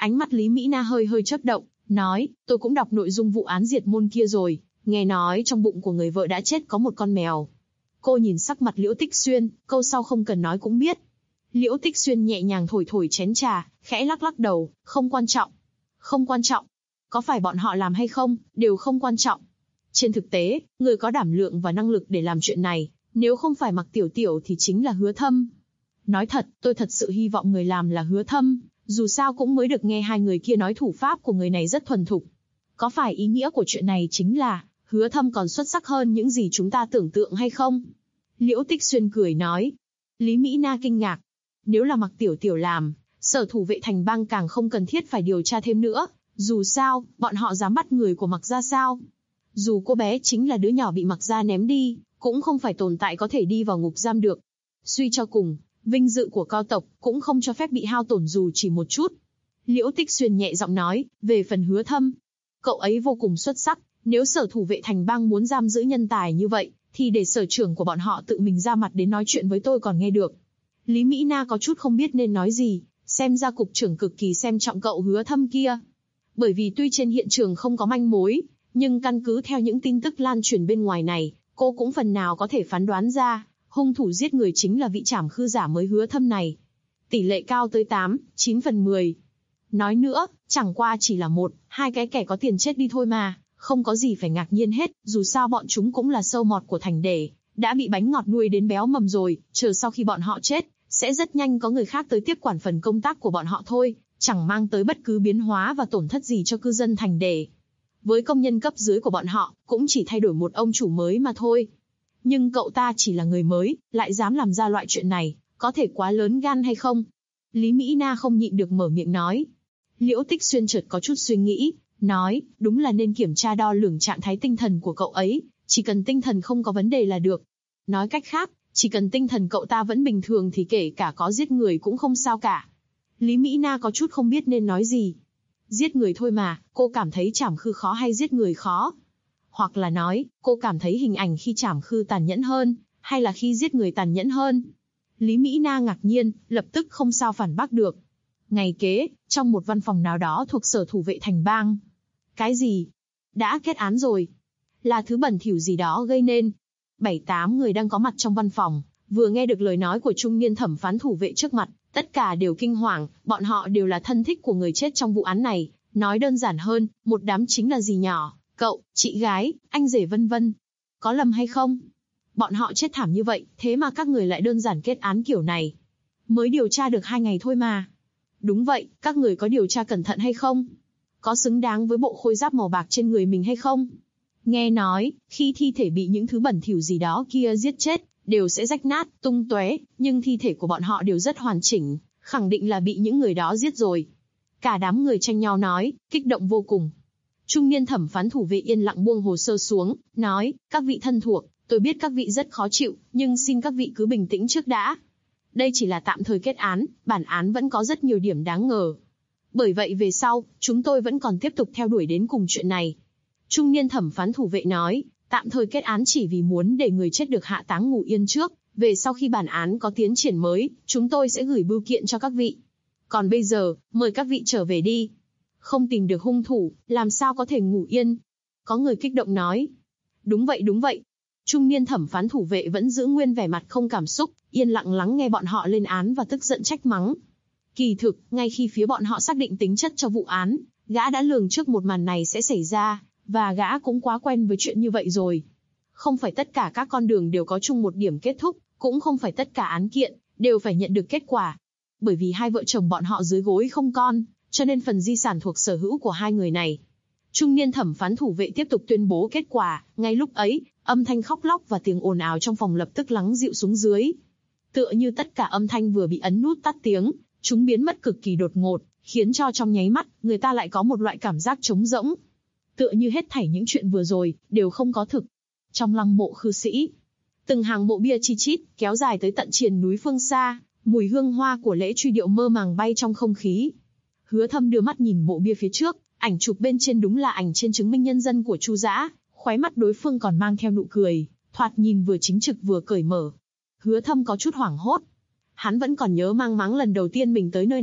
Ánh mắt Lý Mỹ Na hơi hơi chớp động, nói, tôi cũng đọc nội dung vụ án diệt môn kia rồi, nghe nói trong bụng của người vợ đã chết có một con mèo. Cô nhìn sắc mặt Liễu Tích Xuyên, câu sau không cần nói cũng biết. Liễu Tích Xuyên nhẹ nhàng thổi thổi chén trà, khẽ lắc lắc đầu, không quan trọng. Không quan trọng. Có phải bọn họ làm hay không, đều không quan trọng. Trên thực tế, người có đảm lượng và năng lực để làm chuyện này, nếu không phải Mặc Tiểu Tiểu thì chính là Hứa Thâm. Nói thật, tôi thật sự hy vọng người làm là Hứa Thâm, dù sao cũng mới được nghe hai người kia nói thủ pháp của người này rất thuần thục. Có phải ý nghĩa của chuyện này chính là, Hứa Thâm còn xuất sắc hơn những gì chúng ta tưởng tượng hay không? Liễu Tích Xuyên cười nói. Lý Mỹ Na kinh ngạc. Nếu là Mặc Tiểu Tiểu làm, Sở Thủ vệ Thành Bang càng không cần thiết phải điều tra thêm nữa. Dù sao, bọn họ dám bắt người của Mặc gia sao? Dù cô bé chính là đứa nhỏ bị Mặc gia ném đi, cũng không phải tồn tại có thể đi vào ngục giam được. Suy cho cùng, vinh dự của cao tộc cũng không cho phép bị hao tổn dù chỉ một chút. Liễu Tích Xuyên nhẹ giọng nói, về phần Hứa Thâm, cậu ấy vô cùng xuất sắc. Nếu Sở Thủ vệ Thành Bang muốn giam giữ nhân tài như vậy, thì để sở trưởng của bọn họ tự mình ra mặt đến nói chuyện với tôi còn nghe được. Lý Mỹ Na có chút không biết nên nói gì, xem ra cục trưởng cực kỳ xem trọng cậu Hứa Thâm kia. Bởi vì tuy trên hiện trường không có manh mối, nhưng căn cứ theo những tin tức lan truyền bên ngoài này, cô cũng phần nào có thể phán đoán ra, hung thủ giết người chính là vị trảm khư giả mới Hứa Thâm này. Tỷ lệ cao tới 8-9 phần 10. Nói nữa, chẳng qua chỉ là 1-2 cái kẻ có tiền chết đi thôi mà, không có gì phải ngạc nhiên hết, dù sao bọn chúng cũng là sâu mọt của thành đề, đã bị bánh ngọt nuôi đến béo mầm rồi, chờ sau khi bọn họ chết, sẽ rất nhanh có người khác tới tiếp quản phần công tác của bọn họ thôi, chẳng mang tới bất cứ biến hóa và tổn thất gì cho cư dân thành đề. Với công nhân cấp dưới của bọn họ, cũng chỉ thay đổi một ông chủ mới mà thôi. Nhưng cậu ta chỉ là người mới, lại dám làm ra loại chuyện này, có thể quá lớn gan hay không? Lý Mỹ Na không nhịn được mở miệng nói. Liễu Tích Xuyên chợt có chút suy nghĩ, nói, đúng là nên kiểm tra đo lường trạng thái tinh thần của cậu ấy, chỉ cần tinh thần không có vấn đề là được. Nói cách khác, chỉ cần tinh thần cậu ta vẫn bình thường thì kể cả có giết người cũng không sao cả. Lý Mỹ Na có chút không biết nên nói gì. Giết người thôi mà, cô cảm thấy trảm khư khó hay giết người khó? Hoặc là nói, cô cảm thấy hình ảnh khi trảm khư tàn nhẫn hơn, hay là khi giết người tàn nhẫn hơn? Lý Mỹ Na ngạc nhiên, lập tức không sao phản bác được. Ngày kế, trong một văn phòng nào đó thuộc Sở Thủ vệ Thành Bang. Cái gì? Đã kết án rồi. Là thứ bẩn thỉu gì đó gây nên. 7-8 người đang có mặt trong văn phòng, vừa nghe được lời nói của trung niên thẩm phán thủ vệ trước mặt, tất cả đều kinh hoàng, bọn họ đều là thân thích của người chết trong vụ án này. Nói đơn giản hơn, một đám chính là dì nhỏ, cậu, chị gái, anh rể vân vân. Có lầm hay không? Bọn họ chết thảm như vậy, thế mà các người lại đơn giản kết án kiểu này. Mới điều tra được 2 ngày thôi mà. Đúng vậy, các người có điều tra cẩn thận hay không? Có xứng đáng với bộ khôi giáp màu bạc trên người mình hay không? Nghe nói, khi thi thể bị những thứ bẩn thỉu gì đó kia giết chết, đều sẽ rách nát, tung tóe, nhưng thi thể của bọn họ đều rất hoàn chỉnh, khẳng định là bị những người đó giết rồi. Cả đám người tranh nhau nói, kích động vô cùng. Trung niên thẩm phán thủ vệ yên lặng buông hồ sơ xuống, nói, các vị thân thuộc, tôi biết các vị rất khó chịu, nhưng xin các vị cứ bình tĩnh trước đã. Đây chỉ là tạm thời kết án, bản án vẫn có rất nhiều điểm đáng ngờ. Bởi vậy về sau, chúng tôi vẫn còn tiếp tục theo đuổi đến cùng chuyện này. Trung niên thẩm phán thủ vệ nói, tạm thời kết án chỉ vì muốn để người chết được hạ táng ngủ yên trước, về sau khi bản án có tiến triển mới, chúng tôi sẽ gửi bưu kiện cho các vị. Còn bây giờ, mời các vị trở về đi. Không tìm được hung thủ, làm sao có thể ngủ yên? Có người kích động nói. Đúng vậy đúng vậy. Trung niên thẩm phán thủ vệ vẫn giữ nguyên vẻ mặt không cảm xúc, yên lặng lắng nghe bọn họ lên án và tức giận trách mắng. Kỳ thực, ngay khi phía bọn họ xác định tính chất cho vụ án, gã đã lường trước một màn này sẽ xảy ra, và gã cũng quá quen với chuyện như vậy rồi. Không phải tất cả các con đường đều có chung một điểm kết thúc, cũng không phải tất cả án kiện đều phải nhận được kết quả. Bởi vì hai vợ chồng bọn họ dưới gối không con, cho nên phần di sản thuộc sở hữu của hai người này. Trung niên thẩm phán thủ vệ tiếp tục tuyên bố kết quả, ngay lúc ấy, âm thanh khóc lóc và tiếng ồn ào trong phòng lập tức lắng dịu xuống dưới. Tựa như tất cả âm thanh vừa bị ấn nút tắt tiếng, chúng biến mất cực kỳ đột ngột, khiến cho trong nháy mắt, người ta lại có một loại cảm giác trống rỗng. Tựa như hết thảy những chuyện vừa rồi, đều không có thực. Trong lăng mộ khư sĩ, từng hàng mộ bia chi chít, kéo dài tới tận triền núi phương xa, mùi hương hoa của lễ truy điệu mơ màng bay trong không khí. Hứa Thâm đưa mắt nhìn mộ bia phía trước, ảnh chụp bên trên đúng là ảnh trên chứng minh nhân dân của Chu Dã, khóe mắt đối phương còn mang theo nụ cười, thoạt nhìn vừa chính trực vừa cởi mở. Hứa Thâm có chút hoảng hốt. Hắn vẫn còn nhớ mang máng lần đầu tiên mình tới nơi này,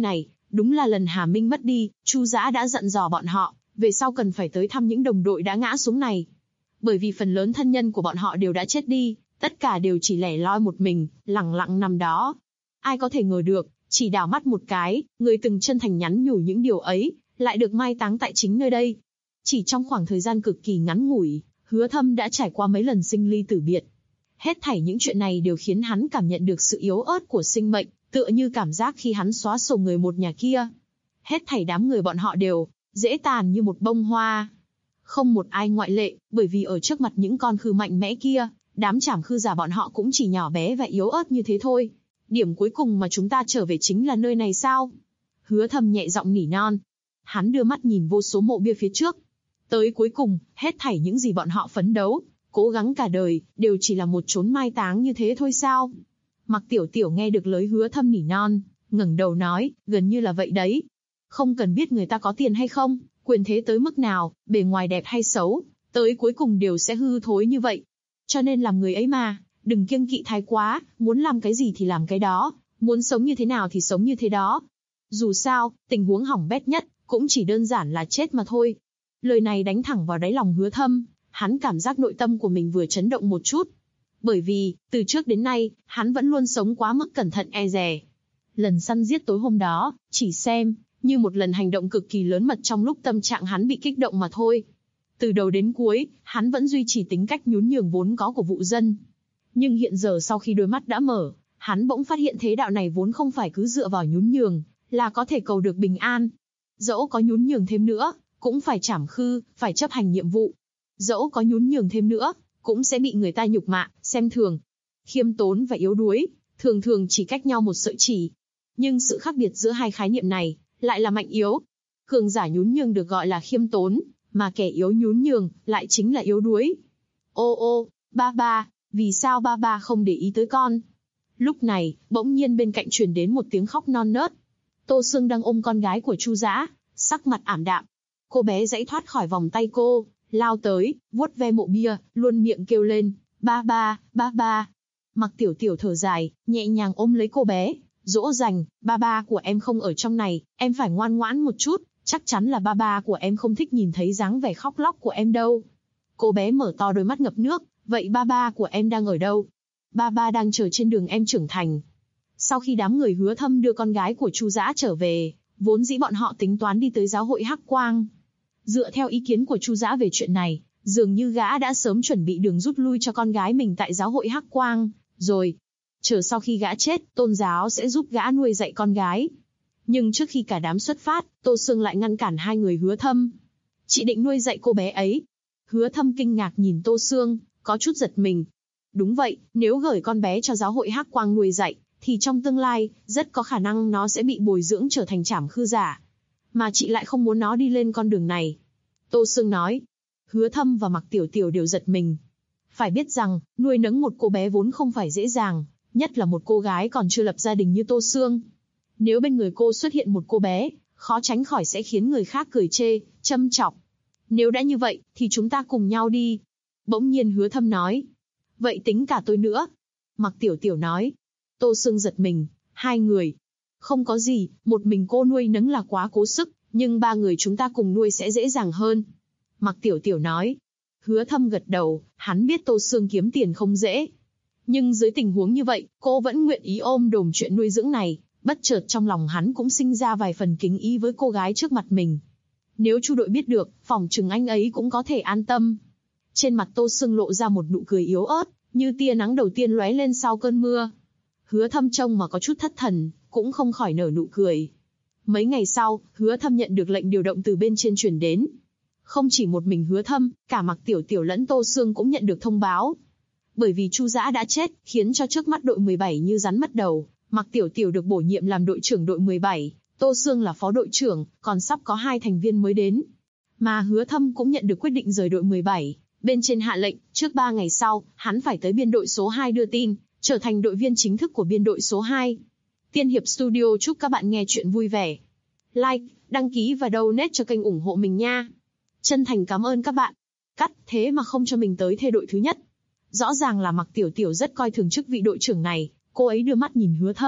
Đúng là lần Hà Minh mất đi, Chu Dã đã dặn dò bọn họ, về sau cần phải tới thăm những đồng đội đã ngã xuống này. Bởi vì phần lớn thân nhân của bọn họ đều đã chết đi, tất cả đều chỉ lẻ loi một mình, lẳng lặng nằm đó. Ai có thể ngờ được, chỉ đảo mắt một cái, người từng chân thành nhắn nhủ những điều ấy, lại được mai táng tại chính nơi đây. Chỉ trong khoảng thời gian cực kỳ ngắn ngủi, Hứa Thâm đã trải qua mấy lần sinh ly tử biệt. Hết thảy những chuyện này đều khiến hắn cảm nhận được sự yếu ớt của sinh mệnh, tựa như cảm giác khi hắn xóa sổ người một nhà kia. Hết thảy đám người bọn họ đều dễ tàn như một bông hoa. Không một ai ngoại lệ, bởi vì ở trước mặt những con khư mạnh mẽ kia, đám trảm khư giả bọn họ cũng chỉ nhỏ bé và yếu ớt như thế thôi. Điểm cuối cùng mà chúng ta trở về chính là nơi này sao? Hứa Thâm nhẹ giọng nỉ non. Hắn đưa mắt nhìn vô số mộ bia phía trước. Tới cuối cùng, hết thảy những gì bọn họ phấn đấu, cố gắng cả đời, đều chỉ là một chốn mai táng như thế thôi sao? Mặc Tiểu Tiểu nghe được lời Hứa Thâm nỉ non, ngẩng đầu nói, gần như là vậy đấy. Không cần biết người ta có tiền hay không, quyền thế tới mức nào, bề ngoài đẹp hay xấu, tới cuối cùng đều sẽ hư thối như vậy. Cho nên làm người ấy mà, đừng kiêng kỵ thái quá, muốn làm cái gì thì làm cái đó, muốn sống như thế nào thì sống như thế đó. Dù sao, tình huống hỏng bét nhất, cũng chỉ đơn giản là chết mà thôi. Lời này đánh thẳng vào đáy lòng Hứa Thâm, hắn cảm giác nội tâm của mình vừa chấn động một chút. Bởi vì, từ trước đến nay, hắn vẫn luôn sống quá mức cẩn thận e dè. Lần săn giết tối hôm đó, chỉ xem như một lần hành động cực kỳ lớn mật trong lúc tâm trạng hắn bị kích động mà thôi. Từ đầu đến cuối, hắn vẫn duy trì tính cách nhún nhường vốn có của vụ dân. Nhưng hiện giờ sau khi đôi mắt đã mở, hắn bỗng phát hiện thế đạo này vốn không phải cứ dựa vào nhún nhường, là có thể cầu được bình an. Dẫu có nhún nhường thêm nữa, cũng phải trảm khư, phải chấp hành nhiệm vụ. Dẫu có nhún nhường thêm nữa, cũng sẽ bị người ta nhục mạ, xem thường. Khiêm tốn và yếu đuối, thường thường chỉ cách nhau một sợi chỉ. Nhưng sự khác biệt giữa hai khái niệm này, lại là mạnh yếu. Cường giả nhún nhường được gọi là khiêm tốn, mà kẻ yếu nhún nhường, lại chính là yếu đuối. Ô ô, ba ba, vì sao ba ba không để ý tới con? Lúc này, bỗng nhiên bên cạnh truyền đến một tiếng khóc non nớt. Tô Sương đang ôm con gái của Chu Dã, sắc mặt ảm đạm. Cô bé giãy thoát khỏi vòng tay cô, lao tới, vuốt ve mộ bia, luôn miệng kêu lên, ba ba, ba ba. Mặc Tiểu Tiểu thở dài, nhẹ nhàng ôm lấy cô bé, dỗ dành, ba ba của em không ở trong này, em phải ngoan ngoãn một chút, chắc chắn là ba ba của em không thích nhìn thấy dáng vẻ khóc lóc của em đâu. Cô bé mở to đôi mắt ngập nước, vậy ba ba của em đang ở đâu? Ba ba đang chờ trên đường em trưởng thành. Sau khi đám người Hứa Thâm đưa con gái của Chu Dã trở về, vốn dĩ bọn họ tính toán đi tới giáo hội Hắc Quang. Dựa theo ý kiến của Chu Dã về chuyện này, dường như gã đã sớm chuẩn bị đường rút lui cho con gái mình tại giáo hội Hắc Quang, rồi. Chờ sau khi gã chết, tôn giáo sẽ giúp gã nuôi dạy con gái. Nhưng trước khi cả đám xuất phát, Tô Sương lại ngăn cản hai người Hứa Thâm. Chị định nuôi dạy cô bé ấy. Hứa Thâm kinh ngạc nhìn Tô Sương, có chút giật mình. Đúng vậy, nếu gửi con bé cho giáo hội Hắc Quang nuôi dạy, thì trong tương lai, rất có khả năng nó sẽ bị bồi dưỡng trở thành trảm khư giả. Mà chị lại không muốn nó đi lên con đường này. Tô Sương nói. Hứa Thâm và Mặc Tiểu Tiểu đều giật mình. Phải biết rằng, nuôi nấng một cô bé vốn không phải dễ dàng, nhất là một cô gái còn chưa lập gia đình như Tô Sương. Nếu bên người cô xuất hiện một cô bé, khó tránh khỏi sẽ khiến người khác cười chê, châm chọc. Nếu đã như vậy, thì chúng ta cùng nhau đi. Bỗng nhiên Hứa Thâm nói. Vậy tính cả tôi nữa. Mặc Tiểu Tiểu nói. Tô Sương giật mình, hai người. Không có gì, một mình cô nuôi nấng là quá cố sức, nhưng ba người chúng ta cùng nuôi sẽ dễ dàng hơn. Mặc Tiểu Tiểu nói. Hứa Thâm gật đầu, hắn biết Tô Sương kiếm tiền không dễ. Nhưng dưới tình huống như vậy, cô vẫn nguyện ý ôm đồm chuyện nuôi dưỡng này, bất chợt trong lòng hắn cũng sinh ra vài phần kính ý với cô gái trước mặt mình. Nếu Chu đội biết được, phỏng chừng anh ấy cũng có thể an tâm. Trên mặt Tô Sương lộ ra một nụ cười yếu ớt, như tia nắng đầu tiên lóe lên sau cơn mưa. Hứa Thâm trông mà có chút thất thần, cũng không khỏi nở nụ cười. Mấy ngày sau, Hứa Thâm nhận được lệnh điều động từ bên trên truyền đến. Không chỉ một mình Hứa Thâm, cả Mặc Tiểu Tiểu lẫn Tô Sương cũng nhận được thông báo. Bởi vì Chu Dã đã chết, khiến cho trước mắt đội 17 như rắn mất đầu, Mặc Tiểu Tiểu được bổ nhiệm làm đội trưởng đội 17, Tô Sương là phó đội trưởng, còn sắp có 2 thành viên mới đến. Mà Hứa Thâm cũng nhận được quyết định rời đội 17, bên trên hạ lệnh, trước 3 ngày sau, hắn phải tới biên đội số 2 đưa tin, trở thành đội viên chính thức của biên đội số 2. Tiên Hiệp Studio chúc các bạn nghe chuyện vui vẻ. Like, đăng ký và donate cho kênh ủng hộ mình nha. Chân thành cảm ơn các bạn. Cắt, thế mà không cho mình tới thê đội thứ nhất. Rõ ràng là Mặc Tiểu Tiểu rất coi thường chức vị đội trưởng này, cô ấy đưa mắt nhìn Hứa Thâm,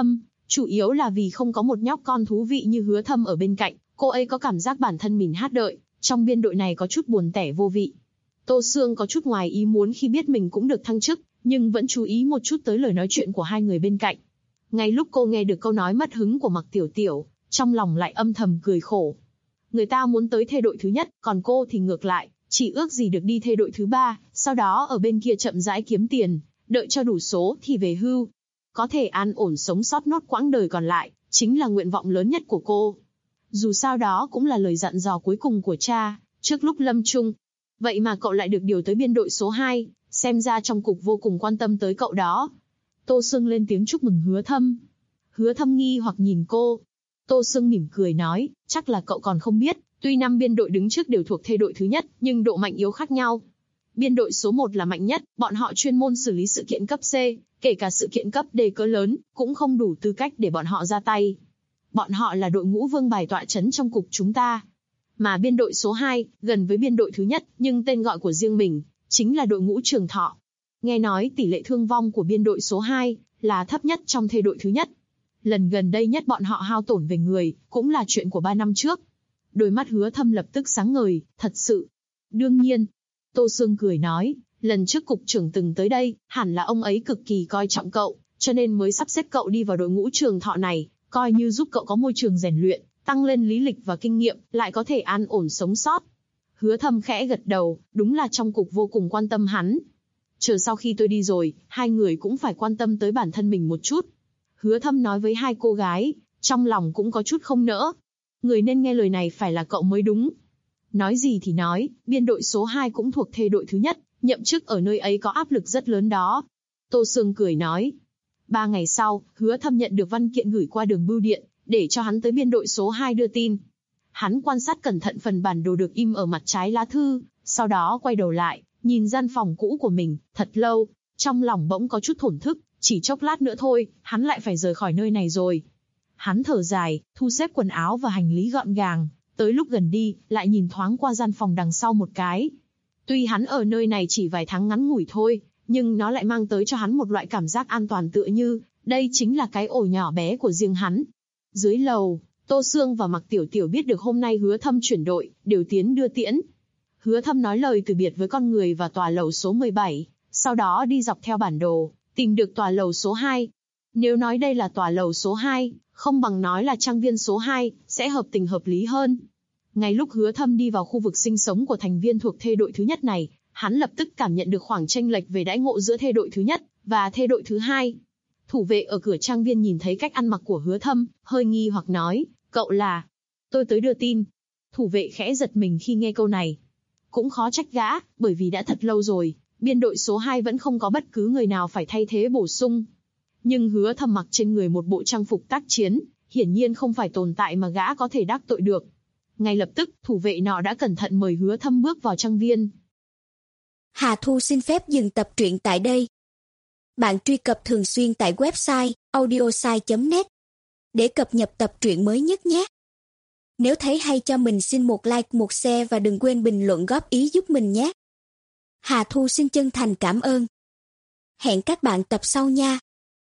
chủ yếu là vì không có một nhóc con thú vị như Hứa Thâm ở bên cạnh, cô ấy có cảm giác bản thân mình hát đợi, trong biên đội này có chút buồn tẻ vô vị. Tô Sương có chút ngoài ý muốn khi biết mình cũng được thăng chức, nhưng vẫn chú ý một chút tới lời nói chuyện của hai người bên cạnh. Ngay lúc cô nghe được câu nói mất hứng của Mạc Tiểu Tiểu, trong lòng lại âm thầm cười khổ. Người ta muốn tới thê đội thứ nhất, còn cô thì ngược lại, chỉ ước gì được đi thê đội thứ 3, sau đó ở bên kia chậm rãi kiếm tiền, đợi cho đủ số thì về hưu. Có thể an ổn sống sót nốt quãng đời còn lại, chính là nguyện vọng lớn nhất của cô. Dù sao đó cũng là lời dặn dò cuối cùng của cha, trước lúc lâm chung. Vậy mà cậu lại được điều tới biên đội số 2, xem ra trong cục vô cùng quan tâm tới cậu đó. Tô Sương lên tiếng chúc mừng Hứa Thâm. Hứa Thâm nghi hoặc nhìn cô. Tô Sương mỉm cười nói, chắc là cậu còn không biết, tuy 5 biên đội đứng trước đều thuộc thê đội thứ nhất, nhưng độ mạnh yếu khác nhau. Biên đội số 1 là mạnh nhất, bọn họ chuyên môn xử lý sự kiện cấp C, kể cả sự kiện cấp D cỡ lớn, cũng không đủ tư cách để bọn họ ra tay. Bọn họ là đội ngũ vương bài tọa trấn trong cục chúng ta. Mà biên đội số 2, gần với biên đội thứ nhất, nhưng tên gọi của riêng mình, chính là đội ngũ Trường Thọ. Nghe nói tỷ lệ thương vong của biên đội số 2 là thấp nhất trong thê đội thứ nhất. Lần gần đây nhất bọn họ hao tổn về người, cũng là chuyện của 3 năm trước. Đôi mắt Hứa Thâm lập tức sáng ngời, thật sự. Đương nhiên. Tô Sương cười nói, lần trước cục trưởng từng tới đây, hẳn là ông ấy cực kỳ coi trọng cậu, cho nên mới sắp xếp cậu đi vào đội ngũ Trường Thọ này, coi như giúp cậu có môi trường rèn luyện, tăng lên lý lịch và kinh nghiệm, lại có thể an ổn sống sót. Hứa Thâm khẽ gật đầu, đúng là trong cục vô cùng quan tâm hắn. Chờ sau khi tôi đi rồi, hai người cũng phải quan tâm tới bản thân mình một chút. Hứa Thâm nói với hai cô gái, trong lòng cũng có chút không nỡ. Người nên nghe lời này phải là cậu mới đúng. Nói gì thì nói, biên đội số 2 cũng thuộc thê đội thứ nhất, nhậm chức ở nơi ấy có áp lực rất lớn đó. Tô Sương cười nói. 3 ngày sau, Hứa Thâm nhận được văn kiện gửi qua đường bưu điện, để cho hắn tới biên đội số 2 đưa tin. Hắn quan sát cẩn thận phần bản đồ được in ở mặt trái lá thư, sau đó quay đầu lại, nhìn gian phòng cũ của mình, thật lâu, trong lòng bỗng có chút thổn thức, chỉ chốc lát nữa thôi, hắn lại phải rời khỏi nơi này rồi. Hắn thở dài, thu xếp quần áo và hành lý gọn gàng, tới lúc gần đi, lại nhìn thoáng qua gian phòng đằng sau một cái. Tuy hắn ở nơi này chỉ vài tháng ngắn ngủi thôi, nhưng nó lại mang tới cho hắn một loại cảm giác an toàn tựa như, đây chính là cái ổ nhỏ bé của riêng hắn. Dưới lầu, Tô Sương và Mạc Tiểu Tiểu biết được hôm nay Hứa Thâm chuyển đội, đều tiến đưa tiễn. Hứa Thâm nói lời từ biệt với con người và tòa lầu số 17, sau đó đi dọc theo bản đồ, tìm được tòa lầu số 2. Nếu nói đây là tòa lầu số 2, không bằng nói là trang viên số 2, sẽ hợp tình hợp lý hơn. Ngay lúc Hứa Thâm đi vào khu vực sinh sống của thành viên thuộc thê đội thứ nhất này, hắn lập tức cảm nhận được khoảng chênh lệch về đãi ngộ giữa thê đội thứ nhất và thê đội thứ 2. Thủ vệ ở cửa trang viên nhìn thấy cách ăn mặc của Hứa Thâm, hơi nghi hoặc nói, cậu là... Tôi tới đưa tin. Thủ vệ khẽ giật mình khi nghe câu này. Cũng khó trách gã, bởi vì đã thật lâu rồi, biên đội số 2 vẫn không có bất cứ người nào phải thay thế bổ sung. Nhưng Hứa Thâm mặc trên người một bộ trang phục tác chiến, hiển nhiên không phải tồn tại mà gã có thể đắc tội được. Ngay lập tức, thủ vệ nọ đã cẩn thận mời Hứa Thâm bước vào trang viên. Hà Thu xin phép dừng tập truyện tại đây. Bạn truy cập thường xuyên tại website audiosai.net để cập nhật tập truyện mới nhất nhé. Nếu thấy hay cho mình xin một like, một share và đừng quên bình luận góp ý giúp mình nhé. Hà Thu xin chân thành cảm ơn. Hẹn các bạn tập sau nha.